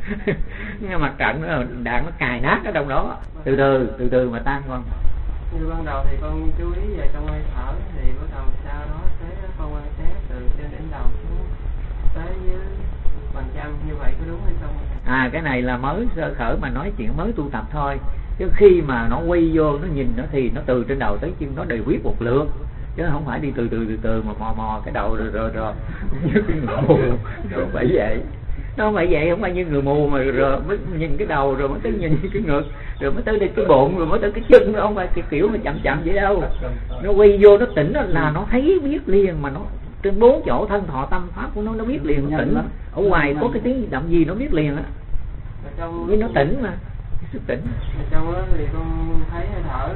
mặt trận nó đạn nó cài nát ở trong đó, từ từ mà tan con. Như ban đầu thì con chú ý về trong hơi thở, thì bắt đầu sau đó tới con quan sát từ trên đỉnh đầu xuống tới dưới bàn chân, như vậy có đúng hay không? Cái này là mới sơ khởi mà nói chuyện mới tu tập thôi, chứ khi mà nó quay vô nó nhìn nó thì nó từ trên đầu tới chân nó đều biết một lượt, chứ không phải đi từ từ mà mò cái đầu rồi như cái người mù. Nó không phải vậy, không phải như người mù mà rồi mới nhìn cái đầu rồi mới tới nhìn cái ngực rồi mới tới đây cái bụng rồi mới tới cái chân, nó không phải cái kiểu mà chậm vậy đâu. Nó quay vô nó tỉnh là nó thấy biết liền, mà nó trên 4 chỗ thân thọ tâm pháp của nó biết liền, nó tỉnh. Ở ngoài có cái tiếng động gì nó biết liền á, vì nó tỉnh mà, cái sức tỉnh. Trong đó thì con thấy hơi thở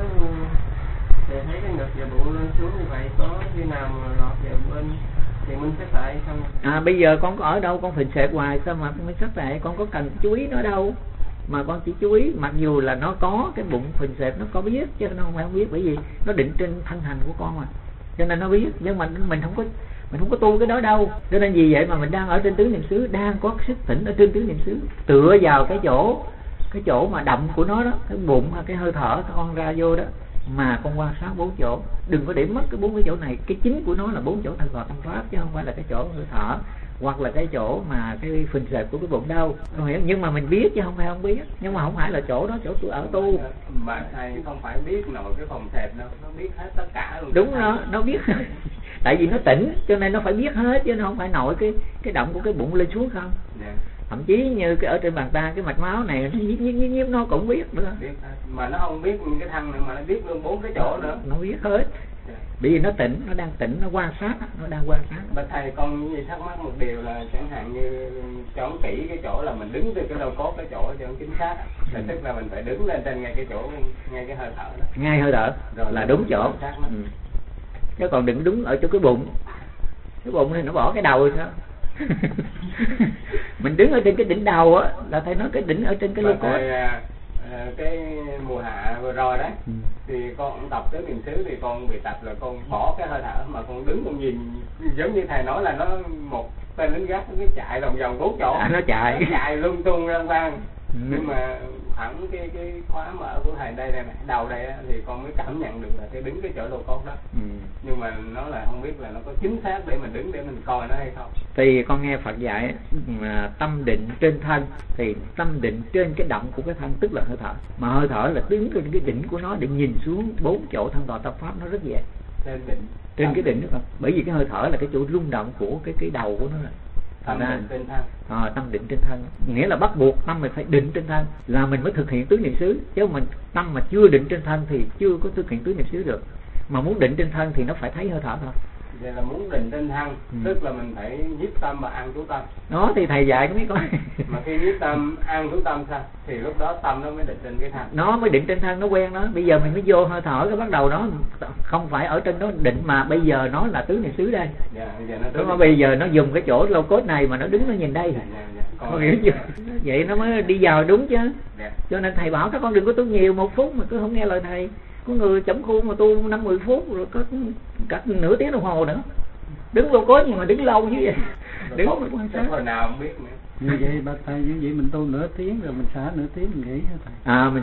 thì thấy cái ngực và bụng lên xuống như vậy, có khi nào mà lọt vào bên thì mình sẽ tại không? Bây giờ con có ở đâu con phình xẹp hoài sao mà con mới sắp lại, con có cần chú ý nó đâu mà con chỉ chú ý, mặc dù là nó có cái bụng phình xẹp nó có biết chứ nó không biết, bởi vì nó định trên thân hành của con mà, cho nên nó biết, nhưng mà mình không có tu cái đó đâu. Cho nên vì vậy mà mình đang ở trên tứ niệm xứ, đang có sức tỉnh ở trên tứ niệm xứ, tựa vào cái chỗ mà động của nó đó, cái bụng hay cái hơi thở con ra vô đó, mà con quan sát 4 chỗ, đừng có để mất cái 4 cái chỗ này. Cái chính của nó là 4 chỗ thân thọ tâm pháp, chứ không phải là cái chỗ hơi thở hoặc là cái chỗ mà cái phình xẹp của cái bụng đâu, con hiểu? Nhưng mà mình biết chứ không phải không biết, nhưng mà không phải là chỗ đó chỗ tôi ở tu. Mà thầy không phải biết nội cái phòng xẹp đâu, nó biết hết tất cả luôn. Đúng đó, nó biết tại vì nó tỉnh cho nên nó phải biết hết, chứ nó không phải nội cái động của cái bụng lên xuống không. Thậm chí như cái ở trên bàn tay cái mạch máu này nó nhíp nó cũng biết nữa. Mà nó không biết cái thân nữa mà nó biết luôn 4 cái chỗ nữa. Nó biết hết. Bởi vì nó tỉnh, nó đang tỉnh, nó quan sát, nó đang quan sát. Bà thầy con như thắc mắc một điều là chẳng hạn như chọn kỹ cái chỗ là mình đứng từ cái đầu cốt cái chỗ cho nó chính xác, là tức là mình phải đứng lên trên ngay cái chỗ, ngay cái hơi thở đó. Ngay hơi thở rồi là đúng chỗ. Chứ còn đừng đứng ở chỗ cái bụng thì nó bỏ cái đầu rồi sao. Mình đứng ở trên cái đỉnh đầu á, là thầy nói cái đỉnh ở trên cái lô cốt. Cái mùa hạ vừa rồi đấy thì con tập tới niệm xứ thì con bị tập là con bỏ cái hơi thở, mà con đứng con nhìn giống như thầy nói là nó một tên lính gác nó chạy vòng vòng 4 chỗ. Nó chạy lung tung răng vang. Nhưng mà hẳn cái khóa mở của thầy đây này, đầu đây á, thì con mới cảm nhận được là cái đứng cái chỗ lô cốt đó. Nhưng mà nó là không biết là nó có chính xác để mình đứng để mình coi nó hay không. Thì con nghe Phật dạy tâm định trên thân, thì tâm định trên cái động của cái thân tức là hơi thở, mà hơi thở là đứng trên cái đỉnh của nó để nhìn xuống 4 chỗ thân thọ tâm pháp, nó rất dễ. Trên cái đỉnh đó không? Bởi vì cái hơi thở là cái chỗ rung động của cái đầu của nó là tâm định trên thân. Tâm định trên thân nghĩa là bắt buộc tâm mình phải định trên thân là mình mới thực hiện tứ niệm xứ, chứ mình tâm mà chưa định trên thân thì chưa có thực hiện tứ niệm xứ được. Mà muốn định trên thân thì nó phải thấy hơi thở thôi. Vậy là muốn định trên thân, tức là mình phải nhiếp tâm và an trú tâm. Đó thì thầy dạy có biết coi. Mà khi nhiếp tâm, an trú tâm sao? Thì lúc đó tâm nó mới định trên cái thân. Nó mới định trên thân, nó quen đó. Bây giờ mình mới vô hơi thở, cái bắt đầu nó không phải ở trên đó định, mà bây giờ nó là tứ niệm xứ đây. Đúng không? Bây giờ nó dùng cái chỗ lô cốt này mà nó đứng nó nhìn đây. Con hiểu chưa? Vậy nó mới đi vào đúng chứ. Cho nên thầy bảo các con đừng có tu nhiều, 1 phút mà cứ không nghe lời thầy. Có người chấm khuôn mà tu 5-10 phút rồi có cả nửa tiếng đồng hồ nữa. Đứng lô cốt nhưng mà đứng lâu như vậy. Đứng mà quan sát. Hồi nào không biết nữa. Như vậy bác thầy, như vậy mình tu nửa tiếng rồi mình xả nửa tiếng mình nghỉ hả thầy?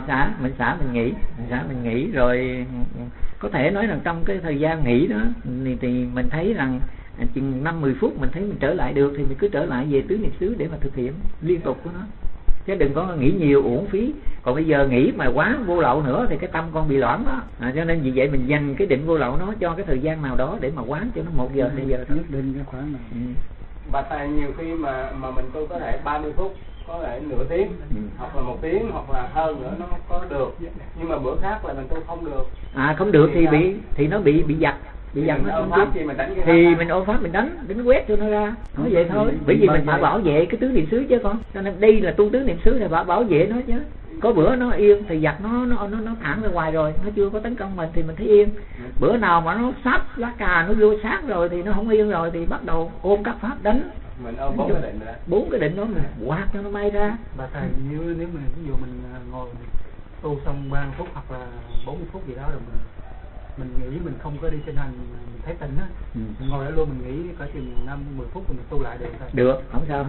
Mình xả mình nghỉ rồi có thể nói rằng trong cái thời gian nghỉ đó thì mình thấy rằng chừng 5-10 phút mình thấy mình trở lại được thì mình cứ trở lại về tứ niệm xứ để mà thực hiện liên tục của nó, chứ đừng có nghĩ nhiều uổng phí. Còn bây giờ nghĩ mà quá vô lậu nữa thì cái tâm con bị loãng đó. Cho nên vì vậy mình dành cái định vô lậu nó cho cái thời gian nào đó để mà quán cho nó 1 giờ 2 giờ thôi. Nhất định cái khoảng nào. Bà thầy nhiều khi mà mình tu có thể 30 phút, có thể nửa tiếng, hoặc là 1 tiếng, hoặc là hơn nữa nó có được. Nhưng mà bữa khác là mình tu không được. Không được thì nó bị giật. Bị dần nó ôm pháp thì mình ôm pháp mình đánh quét cho nó ra, nói vậy thôi. Bởi vì mình phải bảo vệ cái tứ niệm xứ chứ con, cho nên đây là tu tứ niệm xứ thì bảo vệ nó chứ. Có bữa nó yên thì giặt nó thẳng ra ngoài rồi, nó chưa có tấn công mình thì mình thấy yên. Bữa nào mà nó sắp lá cà nó vô sát rồi thì nó không yên rồi thì bắt đầu ôm các pháp đánh. Mình ôm 4 cái định rồi. 4 cái định đó mình quạt cho nó bay ra. Bà thầy nếu mình ví dụ mình ngồi tu xong 30 phút hoặc là 40 phút gì đó rồi mình nghĩ mình không có đi trên hành, mình thấy tỉnh á, mình ngồi đó luôn mình nghĩ có chừng 5-10 phút rồi mình tu lại được thôi. Được, không sao hết.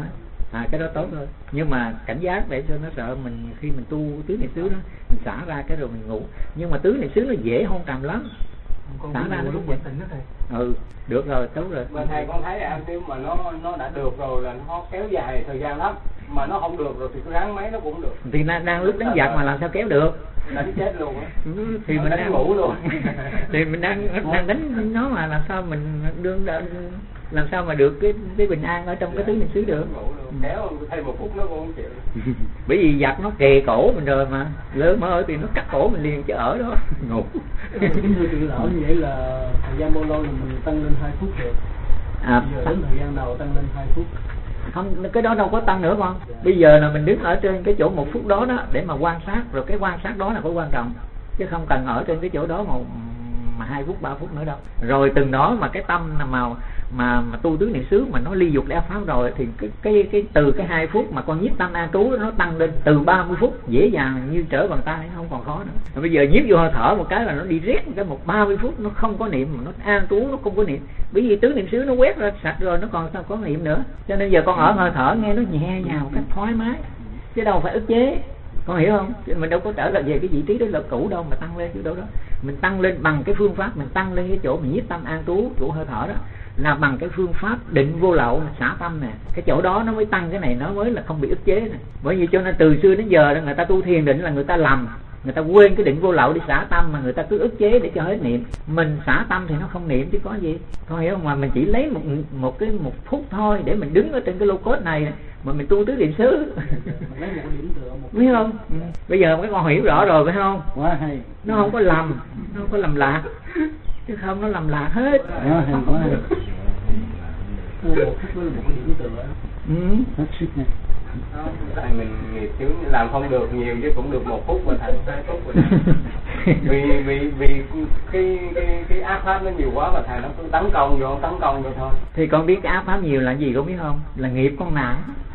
Cái đó tốt thôi, nhưng mà cảnh giác để cho nó sợ mình khi mình tu tứ niệm xứ đó, mình xả ra cái rồi mình ngủ. Nhưng mà tứ niệm xứ nó dễ hôn trầm lắm, xả ra nó lúc vậy. Được rồi, tốt rồi. Mà thầy con thấy nếu mà nó đã được rồi là nó kéo dài thời gian lắm, mà nó không được rồi thì cứ ráng mấy nó cũng được. Thì đang lúc đánh giặc mà làm sao kéo được? Đánh chết luôn á. Thì mình đang ngủ luôn. Thì mình đang đánh nó mà làm sao mình làm sao mà được cái bình an ở trong cái tứ niệm xứ được? Kéo thêm 1 phút nó cũng không chịu. Bởi vì giặc nó kề cổ mình rồi mà, lỡ mơ thì nó cắt cổ mình liền chứ ở đó ngủ. Kính thưa trưởng lão, như vậy là thời gian bao lâu là mình tăng lên 2 phút được? Giờ đến thời gian đầu tăng lên 2 phút. Không, cái đó đâu có tăng nữa con. Bây giờ là mình đứng ở trên cái chỗ 1 phút đó để mà quan sát, rồi cái quan sát đó là có quan trọng, chứ không cần ở trên cái chỗ đó mà 2 phút 3 phút nữa đâu. Rồi từng đó mà cái tâm mà tu tứ niệm xứ mà nó ly dục đeo pháp rồi thì cái từ cái 2 phút mà con nhiếp tâm an trú nó tăng lên từ 30 phút dễ dàng như trở bàn tay, không còn khó nữa. Rồi bây giờ nhiếp vô hơi thở một cái là nó đi riết một cái 30 phút nó không có niệm, mà nó an trú nó không có niệm, bởi vì tứ niệm xứ nó quét ra sạch rồi, nó còn sao có niệm nữa. Cho nên giờ con ở hơi thở nghe nó nhẹ nhàng cách thoải mái, chứ đâu phải ức chế. Con hiểu không? Mình đâu có trở lại về cái vị trí đó là cũ đâu mà tăng lên chỗ đó. Mình tăng lên bằng cái phương pháp, mình tăng lên cái chỗ mình nhiếp tâm an trú, chỗ hơi thở đó là bằng cái phương pháp định vô lậu, mình xả tâm nè. Cái chỗ đó nó mới tăng cái này, nó mới là không bị ức chế nè. Bởi vì cho nên từ xưa đến giờ người ta tu thiền định là người ta lầm, người ta quên cái định vô lậu đi xả tâm, mà người ta cứ ức chế để cho hết niệm. Mình xả tâm thì nó không niệm chứ có gì. Con hiểu không? Mà mình chỉ lấy một phút thôi để mình đứng ở trên cái lô cốt này mà mình tu tứ niệm xứ. Lấy một điểm tựa biết không? Bây giờ cái con hiểu rõ rồi phải không? Quá hay. Nó không có lầm, nó không có lầm lạc, chứ không nó lầm lạc hết. Quá hay, quá hay. Một phút với một cái điểm tựa. Hết sức nha. Tại mình nghiệp chướng làm không được nhiều chứ cũng được 1 phút và thành 2 phút rồi. vì cái ác pháp nó nhiều quá mà thầy nó cứ tấn công vô thôi. Thì con biết cái ác pháp nhiều là gì con biết không? Là nghiệp con nặng.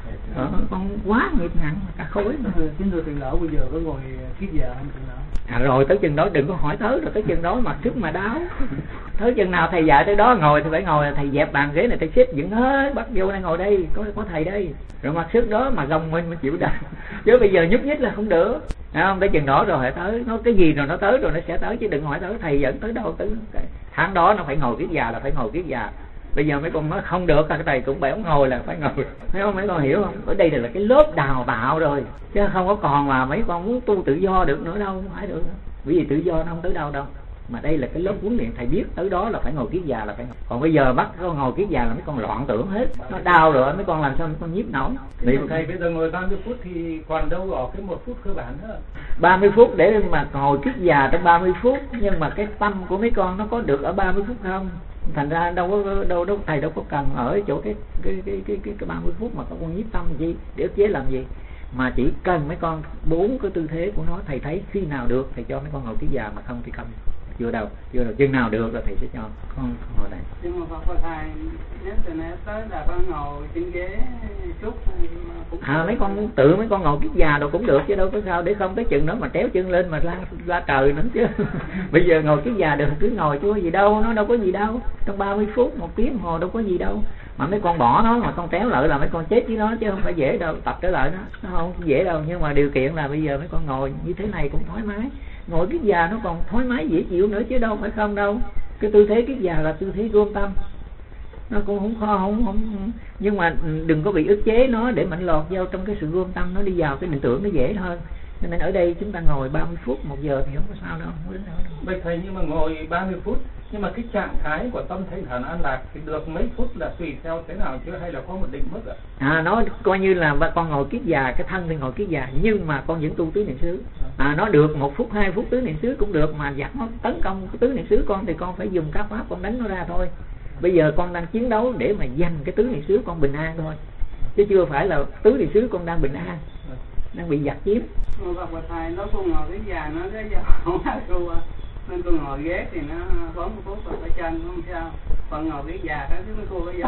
Con quá nghiệp nặng cả khối mà. Kính thưa trưởng lão, bây giờ có ngồi kiết già không trưởng lão? Rồi tới chừng đó đừng có hỏi tới, rồi tới chừng đó mặt trước mà đáo. Tới chừng nào thầy dạy tới đó ngồi thì phải ngồi, thầy dẹp bàn ghế này thầy xếp dựng hết, bắt vô đây ngồi đây, có thầy đây. Rồi mặt trước đó mà gồng mình mới chịu đau. Chứ bây giờ nhúc nhích là không được. Không, tới chừng đó rồi phải tới, nó cái gì rồi nó tới rồi nó sẽ tới, chứ đừng hỏi tới thầy dẫn tới đâu tới. Tháng đó nó phải ngồi kiết già là phải ngồi kiết già. Bây giờ mấy con nói không được, cái thầy cũng bẻo ngồi là phải ngồi. Thấy không, mấy con hiểu không? Ở đây là cái lớp đào tạo rồi, chứ không có còn mà mấy con muốn tu tự do được nữa đâu, không phải được. Bởi vì tự do nó không tới đâu đâu. Mà đây là cái lớp huấn luyện, thầy biết tới đó là phải ngồi kiết già là phải ngồi. Còn bây giờ bắt con ngồi kiết già là mấy con loạn tưởng hết, nó đau rồi mấy con làm sao mấy con nhiếp nổi. Thầy bây giờ ngồi 30 phút thì còn đâu ở cái 1 phút cơ bản nữa. 30 phút để mà ngồi kiết già trong 30 phút, nhưng mà cái tâm của mấy con nó có được ở 30 phút không? Thành ra đâu thầy đâu có cần ở chỗ cái 30 phút mà có con nhiếp tâm gì để ức chế làm gì, mà chỉ cần mấy con 4 cái tư thế của nó. Thầy thấy khi nào được thầy cho mấy con ngồi kiết già, mà không thì không. Chưa đâu chừng nào được là thầy sẽ cho con ngồi đây. Nhưng mà Phật thầy nếu từ nay tới là con ngồi trên ghế chút mấy con tự mấy con ngồi kiết già đâu cũng được chứ đâu có sao, để không tới chừng đó mà tréo chân lên mà la trời nữa chứ. Bây giờ ngồi kiết già được cứ ngồi chứ có gì đâu, nó đâu có gì đâu, trong 30 phút 1 tiếng hồ đâu có gì đâu. Mà mấy con bỏ nó mà con tréo lại là mấy con chết với nó chứ không phải dễ đâu, tập trở lại nó không dễ đâu. Nhưng mà điều kiện là bây giờ mấy con ngồi như thế này cũng thoải mái, ngồi kiết già nó còn thoải mái dễ chịu nữa chứ đâu phải không đâu. Cái tư thế kiết già là tư thế gom tâm, nó cũng không khó, không nhưng mà đừng có bị ức chế nó để mạnh lọt vào trong cái sự gom tâm, nó đi vào cái định tưởng nó dễ hơn. Cho nên ở đây chúng ta ngồi 30 phút 1 giờ thì không có sao đâu, không đến đâu. Bạch thầy, nhưng mà ngồi 30 phút nhưng mà cái trạng thái của tâm thanh thản an lạc thì được mấy phút là tùy theo thế nào chứ, hay là có một định mức ạ? Nó coi như là con ngồi kiết già, cái thân thì ngồi kiết già, nhưng mà con vẫn tu tứ niệm xứ. Nó được 1 phút 2 phút tứ niệm xứ cũng được, mà giặc nó tấn công cái tứ niệm xứ con thì con phải dùng các pháp con đánh nó ra thôi. Bây giờ con đang chiến đấu để mà giành cái tứ niệm xứ con bình an thôi, chứ chưa phải là tứ niệm xứ con đang bình an, đang bị giặc chiếm. Bạch thầy nó con ngồi cái già nó cái giờ không ai thua, nên con ngồi ghế thì nó 4 phút rồi phải chân không sao, còn ngồi cái già cái nó thua cái giờ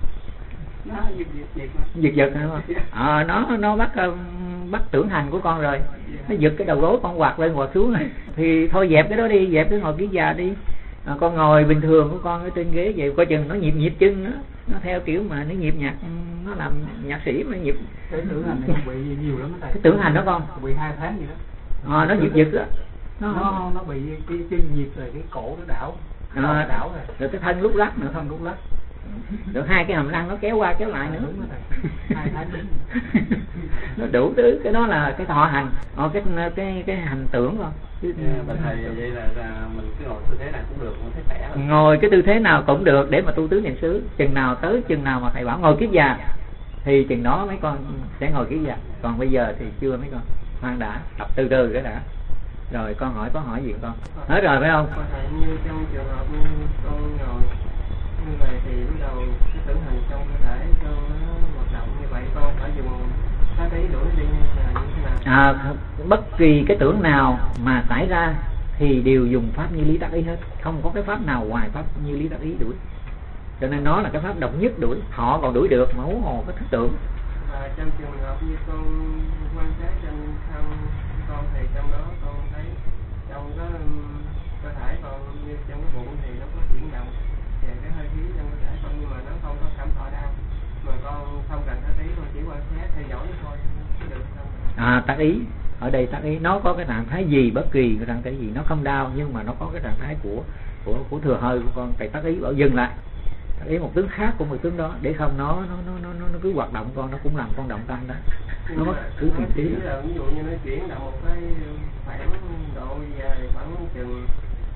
nó giật hả? Nó bắt tưởng hành của con rồi, nó giật cái đầu gối con quạt lên quạt xuống rồi. Thì thôi dẹp cái đó đi, dẹp cái ngồi kiết già đi. Con ngồi bình thường của con ở trên ghế vậy, coi chừng nó nhịp chân nó theo kiểu mà nó nhịp nhạc, nó làm nhạc sĩ mà nhịp. Cái tưởng hành này bị nhiều lắm cái tưởng hành đó con bị 2 tháng gì đó. Nó giật đó, nó bị cái nhịp rồi cái cổ nó đảo, đảo rồi cái thân lúc lắc nữa, rồi 2 cái hàm răng nó kéo qua kéo lại nữa. 2 tháng đúng. Nó đủ thứ. Cái đó là cái thọ hành, cái hành tưởng con. Bà thầy vậy là mình cứ ngồi tư thế nào cũng được, mình thấy khỏe hơn. Ngồi cái tư thế nào cũng được để mà tu tứ niệm xứ. Chừng nào tới chừng nào mà thầy bảo ngồi kiết già thì chừng đó mấy con sẽ ngồi kiết già. Còn bây giờ thì chưa mấy con, khoan đã, tập từ từ cái đã. Rồi con có hỏi gì con? Hết rồi phải không? Như trong trường hợp như con ngồi như vậy thì bắt đầu cái tưởng hành trong cơ thể cho nó hoạt động như vậy, con phải dùng tác ý đuổi đi là như thế nào? Bất kỳ cái tưởng nào mà xảy ra thì đều dùng pháp như lý tác ý hết, không có cái pháp nào ngoài pháp như lý tác ý đuổi. Cho nên nó là cái pháp độc nhất đuổi, họ còn đuổi được mà huống hồ cái thức tưởng. Và trong trường hợp như con quan sát trên thân con thì trong đó con thấy trong cái cơ thể con như trong cái bụng thì nó có chuyển động về cái hơi khí trong cơ thể con, nhưng mà nó không có cảm thọ đau, mà con không cần tác ý, con chỉ quan sát theo dõi thôi được không? Tác ý ở đây, tác ý nó có cái trạng thái gì, bất kỳ cái trạng thái gì nó không đau, nhưng mà nó có cái trạng thái của thừa hơi của con. Thầy tác ý bảo dừng lại, tác ý một tướng khác của một tướng đó, để không nó cứ hoạt động con, nó cũng làm con động tâm đó. Nó mất cứ tìm tí. Ví dụ như nó chuyển động một cái khoảng độ dài khoảng chừng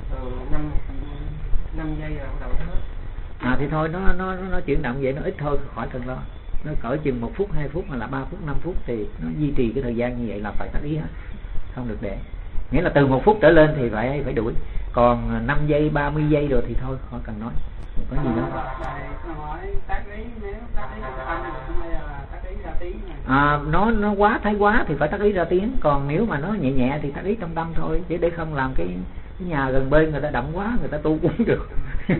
5 giây là bắt đầu hết. Thì thôi nó chuyển động vậy nó ít thôi, khỏi cần lo. Nó cỡ chừng 1 phút, 2 phút hay là 3 phút, 5 phút thì nó duy trì cái thời gian như vậy là phải tác ý hết, không được để. Nghĩa là từ 1 phút trở lên thì phải đuổi. Còn 5 giây, 30 giây rồi thì thôi, khỏi cần nói. Không có gì nữa. Hỏi tác ý, nếu tác ý là tăng hay là tác ý ra tiếng? Nó quá, thái quá thì phải tác ý ra tiếng. Còn nếu mà nó nhẹ nhẹ thì tác ý trong tâm thôi, chứ để không làm cái nhà gần bên người ta động quá, người ta tu cũng được.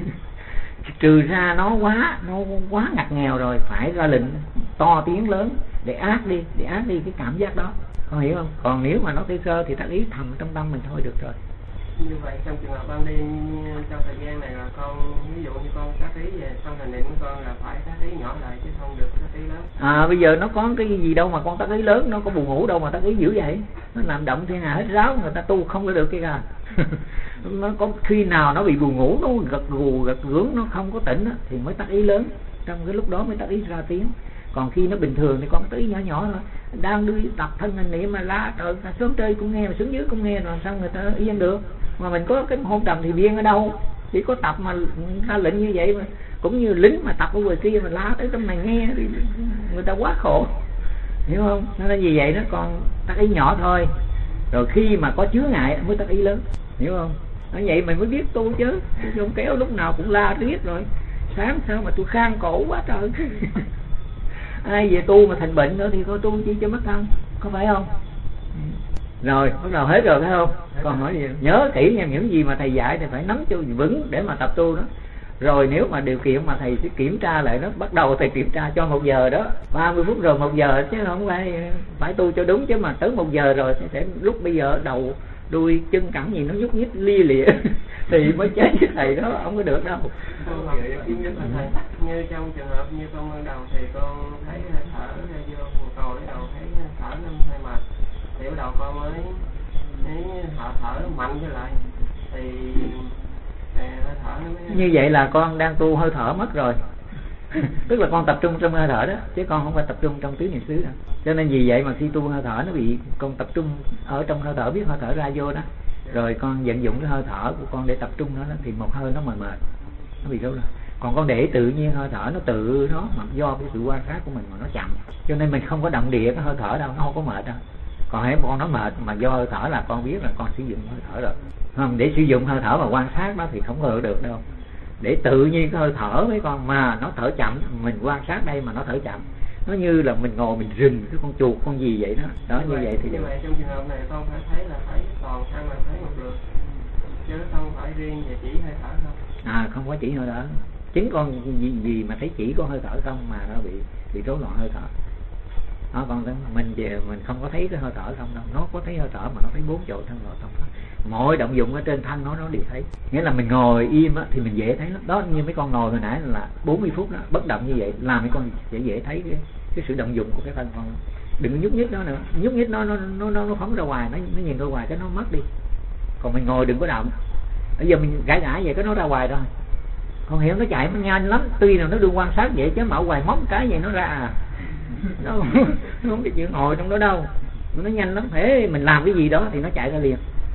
Trừ ra nó quá ngặt nghèo rồi phải ra lệnh to tiếng lớn để át đi cái cảm giác đó, con hiểu không? Còn nếu mà nó cây sơ thì tác ý thầm trong tâm mình thôi được rồi. Như vậy trong trường hợp ban đêm trong thời gian này là con, ví dụ như con tác ý về trong hành niệm của con là phải tác ý nhỏ lại chứ không được tác ý lớn. Bây giờ nó có cái gì đâu mà con tác ý lớn, nó có buồn ngủ đâu mà tác ý dữ vậy. Nó làm động thiên hà hết ráo, người ta tu không có được cái cả. Nó có khi nào nó bị buồn ngủ, nó gật gướng, nó không có tỉnh thì mới tác ý lớn, trong cái lúc đó mới tác ý ra tiếng. Còn khi nó bình thường thì con tác ý nhỏ nhỏ là đang đi tập thân hành niệm mà la trời, sớm trên cũng nghe mà xuống dưới cũng nghe, rồi sao người ta yên được? Mà mình có cái hôn trầm thì biên ở đâu? Chỉ có tập mà ra lệnh như vậy mà, cũng như lính mà tập ở ngoài kia mà la tới trong này nghe thì người ta quá khổ, hiểu không? Nên vì vậy đó con tác ý nhỏ thôi, rồi khi mà có chứa ngại mới tác ý lớn, hiểu không? Nói vậy mày mới biết tu chứ không kéo lúc nào cũng la riết rồi sáng sao mà tôi khang cổ quá trời. Ai về tu mà thành bệnh nữa thì thôi tu chi cho mất thân, có phải không? Rồi bắt đầu hết rồi phải không? Còn hỏi gì nhớ kỹ nha, những gì mà thầy dạy thì phải nắm cho vững để mà tập tu đó. Rồi nếu mà điều kiện mà thầy sẽ kiểm tra lại đó, bắt đầu thầy kiểm tra cho 1 giờ đó, 30 phút rồi 1 giờ, chứ không phải tu cho đúng. Chứ mà tới 1 giờ rồi sẽ lúc bây giờ đầu đuôi chân cẳng gì nó nhúc nhích lia lịa thì mới chết với thầy đó, không có được đâu. Như trong trường hợp như con ban đầu thì con thấy thở ra vô cầu bắt đầu thấy thở nó hơi mệt, thì bắt đầu con mới thở mạnh trở lại thì thở nó mới... Như vậy là con đang tu hơi thở mất rồi. Tức là con tập trung trong hơi thở đó, chứ con không phải tập trung trong tứ niệm xứ đâu. Cho nên vì vậy mà khi tu hơi thở nó bị con tập trung ở trong hơi thở, biết hơi thở ra vô đó, rồi con vận dụng cái hơi thở của con để tập trung nó thì một hơi nó mệt, nó bị rối rồi. Còn con để tự nhiên hơi thở nó tự nó, mà do cái sự quan sát của mình mà nó chậm, cho nên mình không có động địa cái hơi thở đâu, nó không có mệt đâu. Còn hễ con nó mệt mà do hơi thở là con biết là con sử dụng hơi thở rồi. Không, để sử dụng hơi thở mà quan sát nó thì không có được đâu. Để tự nhiên cái hơi thở mấy con mà nó thở chậm, mình quan sát đây mà nó thở chậm, nó như là mình ngồi mình rình cái con chuột con gì vậy đó. Đó như vậy thì như vậy trong trường hợp này con phải thấy là phải toàn thân là thấy một lượt, chứ không phải riêng về chỉ hơi thở không. Không có chỉ hơi thở. Chính con gì mà thấy chỉ có hơi thở không mà nó bị rối loạn hơi thở. Còn mình về mình không có thấy cái hơi thở không đâu, nó có thấy hơi thở mà nó thấy 4 chỗ thân rồi không. mọi động dụng ở trên thân nó đều thấy. Nghĩa là mình ngồi im á, thì mình dễ thấy lắm. Đó như mấy con ngồi hồi nãy là 40 phút đó, bất động như vậy, làm mấy con sẽ dễ thấy cái sự động dụng của cái thân con. Đừng nhúc nhích nó nữa, nhúc nhích nó phóng ra ngoài, nó nhìn ra ngoài cái nó mất đi. Còn mình ngồi đừng có động. Bây giờ mình gãi vậy cái nó ra ngoài rồi. Con hiểu nó chạy nó nhanh lắm, tuy là nó đương quan sát vậy chứ mở hoài móc cái vậy nó ra à. Nó không biết chuyện ngồi trong đó đâu. Nó nhanh lắm, thế mình làm cái gì đó thì nó chạy ra liền.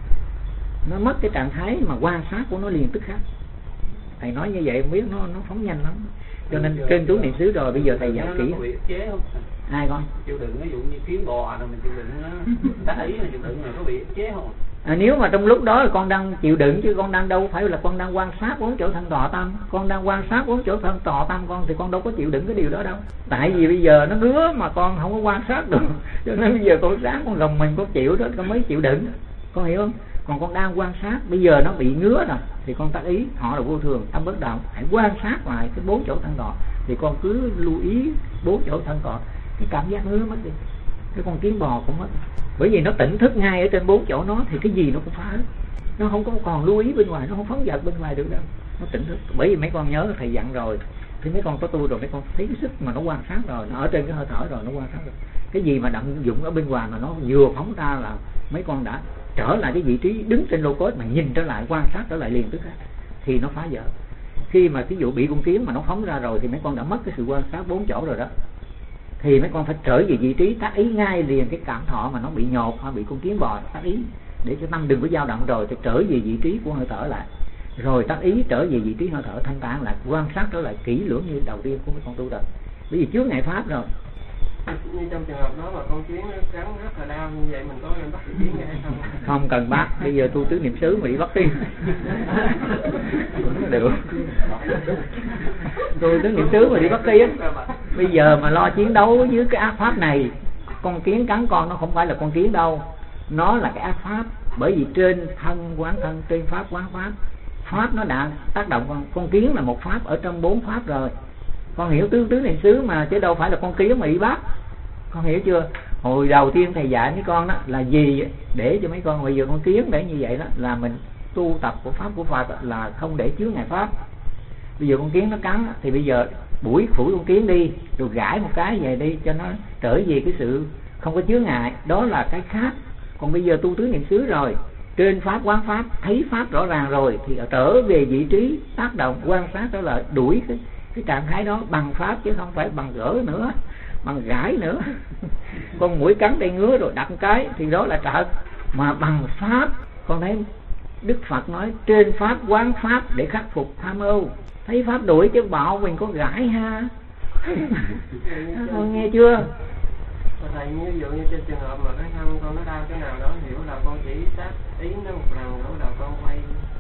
Nó mất cái trạng thái mà quan sát của nó liền tức khắc. Thầy nói như vậy biết nó phóng nhanh lắm. Cho nên trên túi niệm xứ rồi bây giờ thầy dạy kỹ. Chế không? Ai con? Chịu đựng, ví dụ như kiến bò rồi mình chịu đựng nó tác ý là chịu đựng rồi có bị chế không? Nếu mà trong lúc đó là con đang chịu đựng chứ con đang đâu phải là con đang quan sát bốn chỗ thân tọa tâm. Con đang quan sát bốn chỗ thân tọa tâm con thì con đâu có chịu đựng cái điều đó đâu. Tại vì bây giờ nó ngứa mà con không có quan sát được. Cho nên bây giờ con ráng con gồng mình con chịu đó con mới chịu đựng. Con hiểu không? Còn con đang quan sát, bây giờ nó bị ngứa rồi thì con tác ý, họ là vô thường, tâm bất động. Hãy quan sát lại cái bốn chỗ thân tọa thì con cứ lưu ý bốn chỗ thân tọa, cái cảm giác ngứa mất đi. Cái con kiến bò cũng mất. Bởi vì nó tỉnh thức ngay ở trên bốn chỗ nó thì cái gì nó cũng phá hết. Nó không có còn lưu ý bên ngoài, nó không phóng dật bên ngoài được đâu. Nó tỉnh thức. Bởi vì mấy con nhớ thầy dặn rồi, thì mấy con có tu rồi mấy con thấy cái sức mà nó quan sát rồi, nó ở trên cái hơi thở rồi nó quan sát rồi. Cái gì mà động dụng ở bên ngoài mà nó vừa phóng ra là mấy con đã trở lại cái vị trí đứng trên lô cốt mà nhìn trở lại, quan sát trở lại liền tức khắc thì nó phá vỡ. Khi mà ví dụ bị con kiến mà nó phóng ra rồi thì mấy con đã mất cái sự quan sát bốn chỗ rồi đó. Thì mấy con phải trở về vị trí tác ý ngay liền cái cảm thọ mà nó bị nhột hoặc bị con kiến bò tác ý để cho tâm đừng có dao động, rồi thì trở về vị trí của hơi thở lại, rồi tác ý trở về vị trí hơi thở thanh tản lại, quan sát trở lại kỹ lưỡng như đầu tiên của mấy con tu tập. Bởi vì trước ngày pháp rồi. Như trong trường hợp đó mà con kiến nó cắn rất là đau như vậy mình có nên bắt kiến hay không? Không cần bắt, bây giờ tu tứ niệm xứ mà đi bắt tiên. Được. Tu tứ niệm xứ mà đi bắt tiên. Bây giờ mà lo chiến đấu với cái ác pháp này, con kiến cắn con nó không phải là con kiến đâu, nó là cái ác pháp. Bởi vì trên thân quán thân, trên pháp quán pháp, pháp nó đã tác động con kiến là một pháp ở trong bốn pháp rồi. Con hiểu tứ niệm xứ mà chứ đâu phải là con kiến mà đi bắt. Con hiểu chưa? Hồi đầu tiên thầy dạy mấy con đó là gì để cho mấy con bây giờ con kiến để như vậy đó là mình tu tập của pháp của Phật là không để chướng ngại pháp. Bây giờ con kiến nó cắn thì bây giờ phủi con kiến đi, rồi gãi một cái về đi cho nó trở về cái sự không có chướng ngại, đó là cái khác. Còn bây giờ tu tứ niệm xứ rồi, trên pháp quán pháp, thấy pháp rõ ràng rồi thì trở về vị trí tác động quan sát trở lại, đuổi cái trạng thái đó bằng pháp chứ không phải bằng gỡ nữa, bằng gãi nữa. Con mũi cắn đây ngứa rồi đặt cái thì đó là trật, mà bằng pháp. Con thấy Đức Phật nói trên pháp quán pháp để khắc phục tham ưu, thấy pháp đuổi chứ bảo mình có gãi ha. Con nghe chưa? Thầy ví dụ như trên trường hợp mà cái thân con nó đau cái nào đó thì bắt đầu con chỉ tác ý nó một lần rồi bắt đầu con quay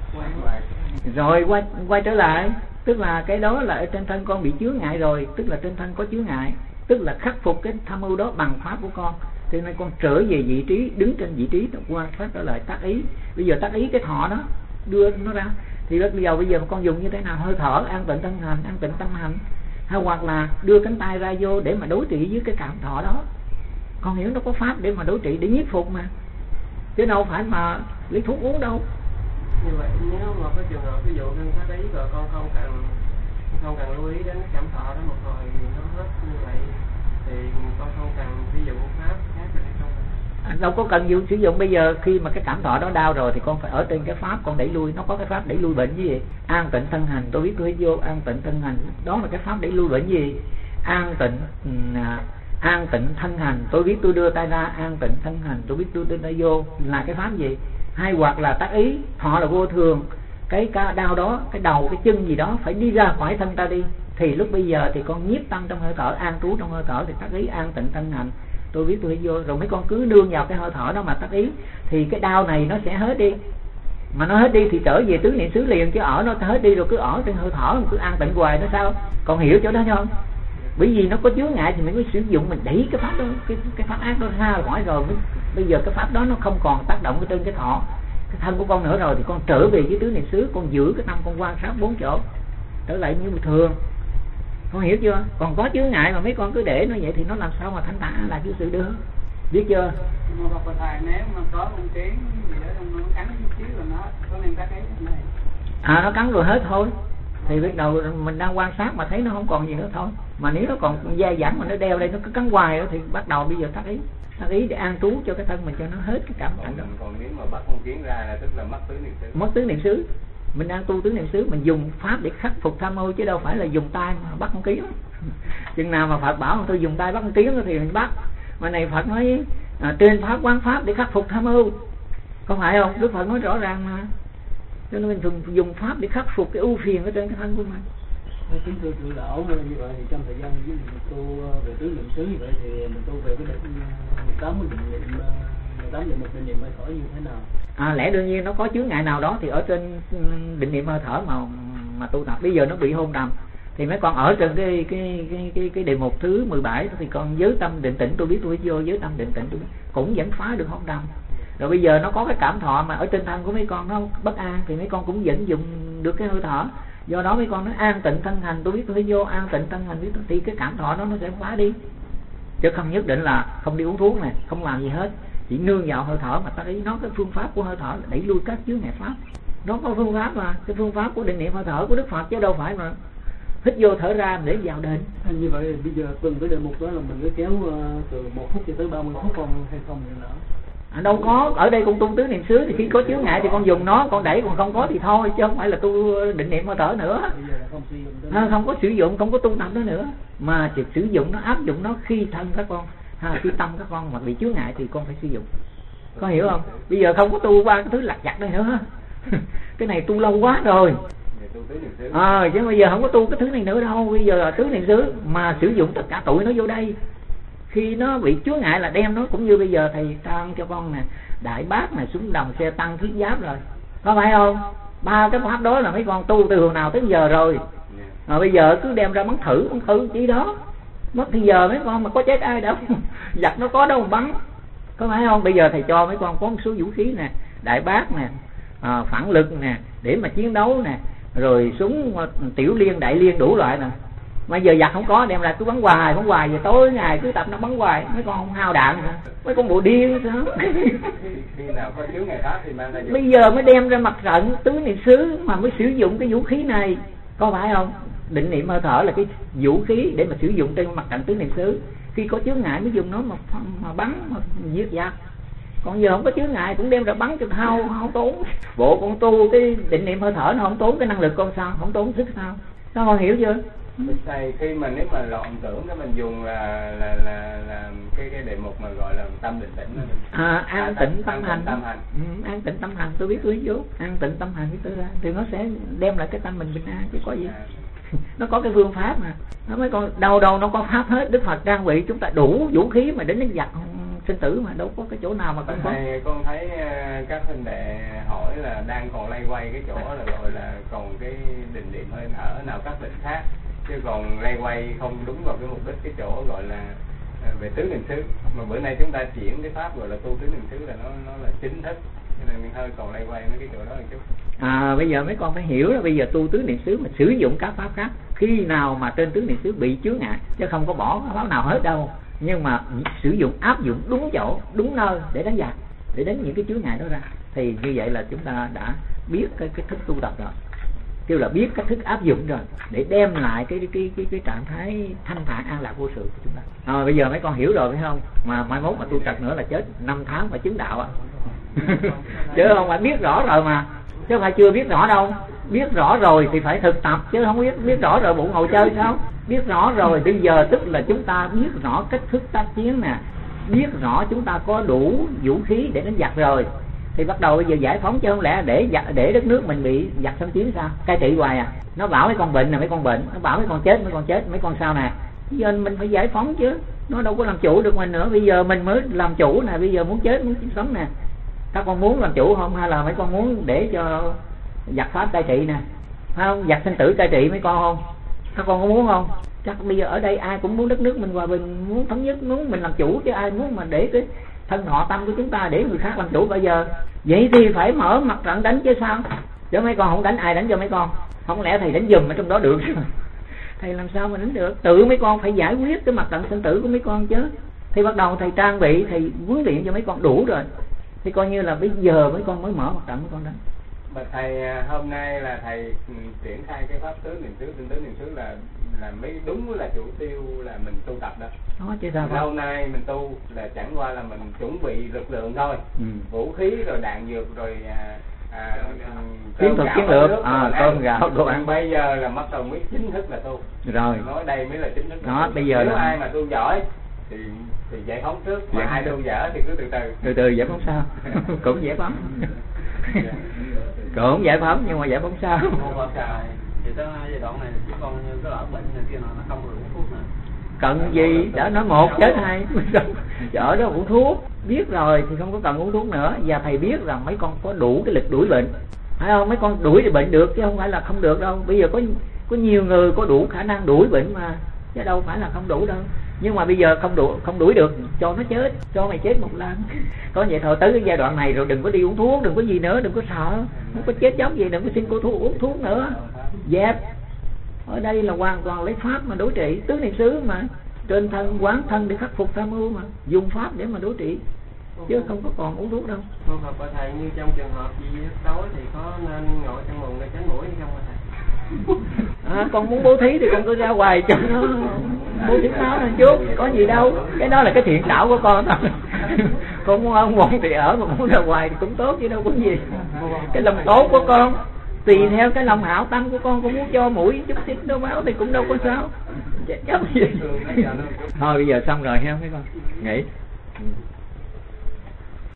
rồi quay trở lại, tức là cái đó là ở trên thân con bị chướng ngại rồi, tức là trên thân có chướng ngại, tức là khắc phục cái tham ưu đó bằng pháp của con. Cho nên con trở về vị trí, đứng trên vị trí quan sát trở lại tác ý. Bây giờ tác ý cái thọ đó đưa nó ra thì bây giờ con dùng như thế nào? Hơi thở, an tịnh thân hành, an tịnh tâm hành, hay hoặc là đưa cánh tay ra vô để mà đối trị với cái cảm thọ đó. Con hiểu nó có pháp để mà đối trị, để nhiếp phục mà, chứ đâu phải mà lấy thuốc uống đâu. Như vậy nếu mà có trường hợp ví dụ như tác ý rồi con không cần lưu ý đến cái cảm thọ đó một hồi nó hết như vậy thì con không cần ví dụ pháp khác được hay không? Đâu có cần sử dụng. Bây giờ khi mà cái cảm thọ đó đau rồi thì con phải ở trên cái pháp con đẩy lui. Nó có cái pháp đẩy lui bệnh gì? An tịnh thân hành, tôi biết tôi hết vô. An tịnh thân hành, đó là cái pháp đẩy lui bệnh gì? An tịnh thân hành, tôi biết tôi đưa tay ra. An tịnh thân hành, tôi biết tôi đưa tay vô, là cái pháp gì? Hay hoặc là tác ý, họ là vô thường, cái đau đó, cái đầu, cái chân gì đó phải đi ra khỏi thân ta đi, thì lúc bây giờ thì con nhiếp tâm trong hơi thở, an trú trong hơi thở thì tác ý an tịnh thân hành, tôi biết tôi vô. Rồi mấy con cứ nương vào cái hơi thở đó mà tác ý thì cái đau này nó sẽ hết đi. Mà nó hết đi thì trở về tứ niệm xứ liền, chứ ở nó hết đi rồi cứ ở trên hơi thở cứ an tịnh hoài nó sao? Còn hiểu chỗ đó không? Bởi vì nó có chướng ngại thì mình mới sử dụng, mình đẩy cái pháp đó, cái pháp ác đó ra khỏi rồi bây giờ cái pháp đó nó không còn tác động trên cái thọ, cái thân của con nữa rồi thì con trở về với tứ niệm xứ, con giữ cái tâm con quan sát bốn chỗ trở lại như bình thường. Con hiểu chưa? Còn có chướng ngại mà mấy con cứ để nó vậy thì nó làm sao mà thanh tạng là cái sự được. biết chưa? Mà bậc thầy nếu mà có con kiến gì đó nó cắn chút xíu là nó có nên cắt ấy này. Nó cắn rồi hết thôi. Thì biết đầu mình đang quan sát mà thấy nó không còn gì nữa thôi. Mà nếu nó còn dai dẳng mà nó đeo đây nó cứ cắn hoài đó, thì bắt đầu bây giờ thắc ý để an trú cho cái thân mình cho nó hết cái cảm thạnh đó. Còn nếu mà bắt con kiến ra là tức là mất tứ niệm xứ. Mất tứ niệm xứ. Mình đang tu tứ niệm xứ, mình dùng pháp để khắc phục tham ô chứ đâu phải là dùng tay mà bắt con kiến. Chừng nào mà Phật bảo tôi dùng tay bắt con kiến thì mình bắt. Mà này Phật nói trên pháp quán pháp để khắc phục tham ô, không phải không? Đức Phật nói rõ ràng mà. Cho nên mình thường dùng pháp để khắc phục cái ưu phiền ở trên cái thân của mình. Kính thưa trưởng lão, như vậy thì trong thời gian mình tu về tứ niệm xứ như vậy thì mình tu về cái định 18 định niệm hơi thở như thế nào? Lẽ đương nhiên nó có chướng ngại nào đó thì ở trên định niệm hơi thở mà tu tập. Bây giờ nó bị hôn trầm thì mấy con ở trên cái đề mục thứ 17 thì con giới tâm định tĩnh tôi biết tôi vô giới tâm định tĩnh tôi biết, cũng vẫn phá được hôn trầm. Rồi bây giờ nó có cái cảm thọ mà ở trên thân của mấy con nó bất an thì mấy con cũng vẫn dùng được cái hơi thở. Do đó mấy con nói an tịnh thân hành tôi biết tôi vô, an tịnh thân hành biết tôi, thì cái cảm thọ nó sẽ phá đi. Chứ không nhất định là không đi uống thuốc này, không làm gì hết, chỉ nương vào hơi thở mà ta thấy nó cái phương pháp của hơi thở là đẩy lui các chướng ngại pháp. Nó có phương pháp mà, cái phương pháp của định niệm hơi thở của Đức Phật chứ đâu phải mà hít vô thở ra để vào đền. Như vậy bây giờ từng cái đề mục đó là mình cứ kéo từ 1 phút cho tới 30 phút còn hay không nữa? Đâu có, ở đây con tu tứ niệm xứ thì khi có chướng ngại thì con dùng nó, con đẩy, còn không có thì thôi, chứ không phải là tu định niệm hơi thở nữa. Không có sử dụng, không có tu tập đó nữa, mà chỉ sử dụng nó, áp dụng nó khi thân các con, khi tâm các con mà bị chướng ngại thì con phải sử dụng. Con hiểu không? Bây giờ không có tu qua cái thứ lặt vặt đây nữa. Cái này tu lâu quá rồi. Chứ bây giờ không có tu cái thứ này nữa đâu. Bây giờ là tứ niệm xứ mà sử dụng tất cả tụi nó vô đây. Khi nó bị chướng ngại là đem nó, cũng như bây giờ thầy tăng cho con nè, Đại Bác nè, Súng Đồng, Xe Tăng, Thiết Giáp rồi, có phải không? 3 cái pháp đó là mấy con tu từ hồi nào tới giờ rồi. Bây giờ cứ đem ra bắn thử chỉ đó. Mất thì giờ mấy con mà có chết ai đâu. Giặc nó có đâu mà bắn, có phải không? Bây giờ thầy cho mấy con có một số vũ khí nè, Đại Bác nè, phản lực nè, để mà chiến đấu nè, rồi súng tiểu liên, đại liên đủ loại nè. Mà giờ giặc không có, đem ra cứ bắn hoài về tối ngày cứ tập nó bắn hoài, mấy con không hao đạn hả? Mấy con bộ điên sao? Khi nào có chướng ngại pháp thì mang ra dùng. Bây giờ mới đem ra mặt trận tứ niệm xứ mà mới sử dụng cái vũ khí này, có phải không? Định niệm hơi thở là cái vũ khí để mà sử dụng trên mặt trận tứ niệm xứ. Khi có chướng ngại mới dùng nó mà bắn, mà giết giặc. Còn giờ không có chướng ngại cũng đem ra bắn cho hao tốn. Bộ con tu cái định niệm hơi thở nó không tốn cái năng lực con sao, không tốn sức sao? Các con hiểu chưa? Thầy khi mà nếu mà loạn tưởng cái mình dùng là cái đề mục mà gọi là tâm định tĩnh đó. An tịnh tâm hành. An tịnh tâm hành tôi biết tôi vô. An tịnh tâm hành biết tôi ra thì nó sẽ đem lại cái tâm mình bình an chứ có gì. Nó có cái phương pháp mà. Nó mới còn đâu nó có pháp hết. Đức Phật trang bị chúng ta đủ vũ khí mà đến giặc sinh tử mà đâu có cái chỗ nào mà không có. Con thấy các huynh đệ hỏi là đang còn lay quay cái chỗ là gọi là còn cái định niệm hơi thở nào các định khác, chứ còn lay quay không đúng vào cái mục đích cái chỗ gọi là về tứ niệm xứ. Mà bữa nay chúng ta chuyển cái pháp gọi là tu tứ niệm xứ là nó là chính thức, cho nên hơi còn lay quay mấy cái chỗ đó một chút. Bây giờ mấy con phải hiểu là bây giờ tu tứ niệm xứ mà sử dụng các pháp khác khi nào mà trên tứ niệm xứ bị chướng ngại, chứ không có bỏ pháp nào hết đâu. Nhưng mà sử dụng áp dụng đúng chỗ, đúng nơi để đánh giặc, để đánh những cái chướng ngại đó ra, thì như vậy là chúng ta đã biết cái thức tu tập rồi, kêu là biết cách thức áp dụng rồi để đem lại cái trạng thái thanh thản an lạc vô sự của chúng ta. Bây giờ mấy con hiểu rồi phải không? Mà mai mốt mà tu trật nữa là chết 5 tháng mà chứng đạo chứ không phải biết rõ rồi mà, chứ không phải chưa biết rõ đâu. Biết rõ rồi thì phải thực tập, chứ không biết rõ rồi bụng ngồi chơi sao? Biết rõ rồi bây giờ tức là chúng ta biết rõ cách thức tác chiến nè, biết rõ chúng ta có đủ vũ khí để đánh giặc rồi, thì bắt đầu bây giờ giải phóng, chứ không lẽ để đất nước mình bị giặc xâm chiếm sao? Cai trị hoài à? Nó bảo mấy con bệnh là mấy con bệnh, nó bảo mấy con chết mấy con sao nè. Bây giờ mình phải giải phóng chứ, nó đâu có làm chủ được mình nữa. Bây giờ mình mới làm chủ nè, bây giờ muốn chết muốn sống nè. Các con muốn làm chủ không, hay là mấy con muốn để cho giặc pháp cai trị nè, phải không? Giặc sinh tử cai trị mấy con không? Các con có muốn không? Chắc bây giờ ở đây ai cũng muốn đất nước mình hòa bình, muốn thống nhất, muốn mình làm chủ, chứ ai muốn mà để cái thân họ tâm của chúng ta để người khác làm chủ bây giờ. Vậy thì phải mở mặt trận đánh chứ sao? Chứ mấy con không đánh, ai đánh cho mấy con? Không lẽ thầy đánh giùm ở trong đó được? Thầy làm sao mà đánh được? Tự mấy con phải giải quyết cái mặt trận sinh tử của mấy con chứ. Thì bắt đầu thầy trang bị, thầy huấn luyện cho mấy con đủ rồi, thì coi như là bây giờ mấy con mới mở hoạt động mấy con đó. Mà thầy hôm nay là thầy triển khai cái pháp tứ niệm xứ, tinh tứ niệm xứ là mới đúng là chủ tiêu là mình tu tập đó. Đó chứ sao? Lâu nay mình tu là chẳng qua là mình chuẩn bị lực lượng thôi, vũ khí rồi đạn dược rồi chiến thuật chiến lược, cơm gạo đồ ăn. Bây giờ là bắt đầu mới chính thức là tu. Rồi. Nói đây mới là chính thức. Đó, bây giờ nếu là ai mà tu giỏi thì giải phóng trước, mà ai tu dở thì cứ từ từ giải phóng sau. Cũng giải phóng. Cũng giải phóng nhưng mà giải phóng sao? Thì tới giai đoạn này chứ con cái lỡ bệnh này kia nó không được uống thuốc nữa. Cần gì đã nói một chết hai. Ở đó uống thuốc, biết rồi thì không có cần uống thuốc nữa. Và thầy biết rằng mấy con có đủ cái lực đuổi bệnh, phải không? Mấy con đuổi thì bệnh được chứ không phải là không được đâu. Bây giờ có nhiều người có đủ khả năng đuổi bệnh mà, chứ đâu phải là không đủ đâu. Nhưng mà bây giờ không đuổi được, cho nó chết, cho mày chết một lần. Có vậy thôi, tới cái giai đoạn này rồi đừng có đi uống thuốc, đừng có gì nữa, đừng có sợ, không có chết chóc gì, đừng có xin cô thuốc uống thuốc nữa. Dẹp. Ở đây là hoàn toàn lấy pháp mà đối trị, tứ niệm xứ mà, trên thân quán thân để khắc phục tham ưu mà, dùng pháp để mà đối trị, chứ không có còn uống thuốc đâu. Phù hợp của thầy như trong trường hợp gì tối thì có nên ngồi trong mùng để tránh mũi hay không hả thầy? Con muốn bố thí thì con cứ ra ngoài cho nó bố thí máu lên chút, có gì đâu, cái đó là cái thiện xảo của con thôi. Con muốn ở một thì ở, mà muốn ra ngoài thì cũng tốt chứ đâu có gì. Cái lòng tốt của con tùy theo cái lòng hảo tâm của con muốn cho mũi chút xíu đâu máu thì cũng đâu có sao. Chết gì. Thôi bây giờ xong rồi ha mấy con, nghỉ.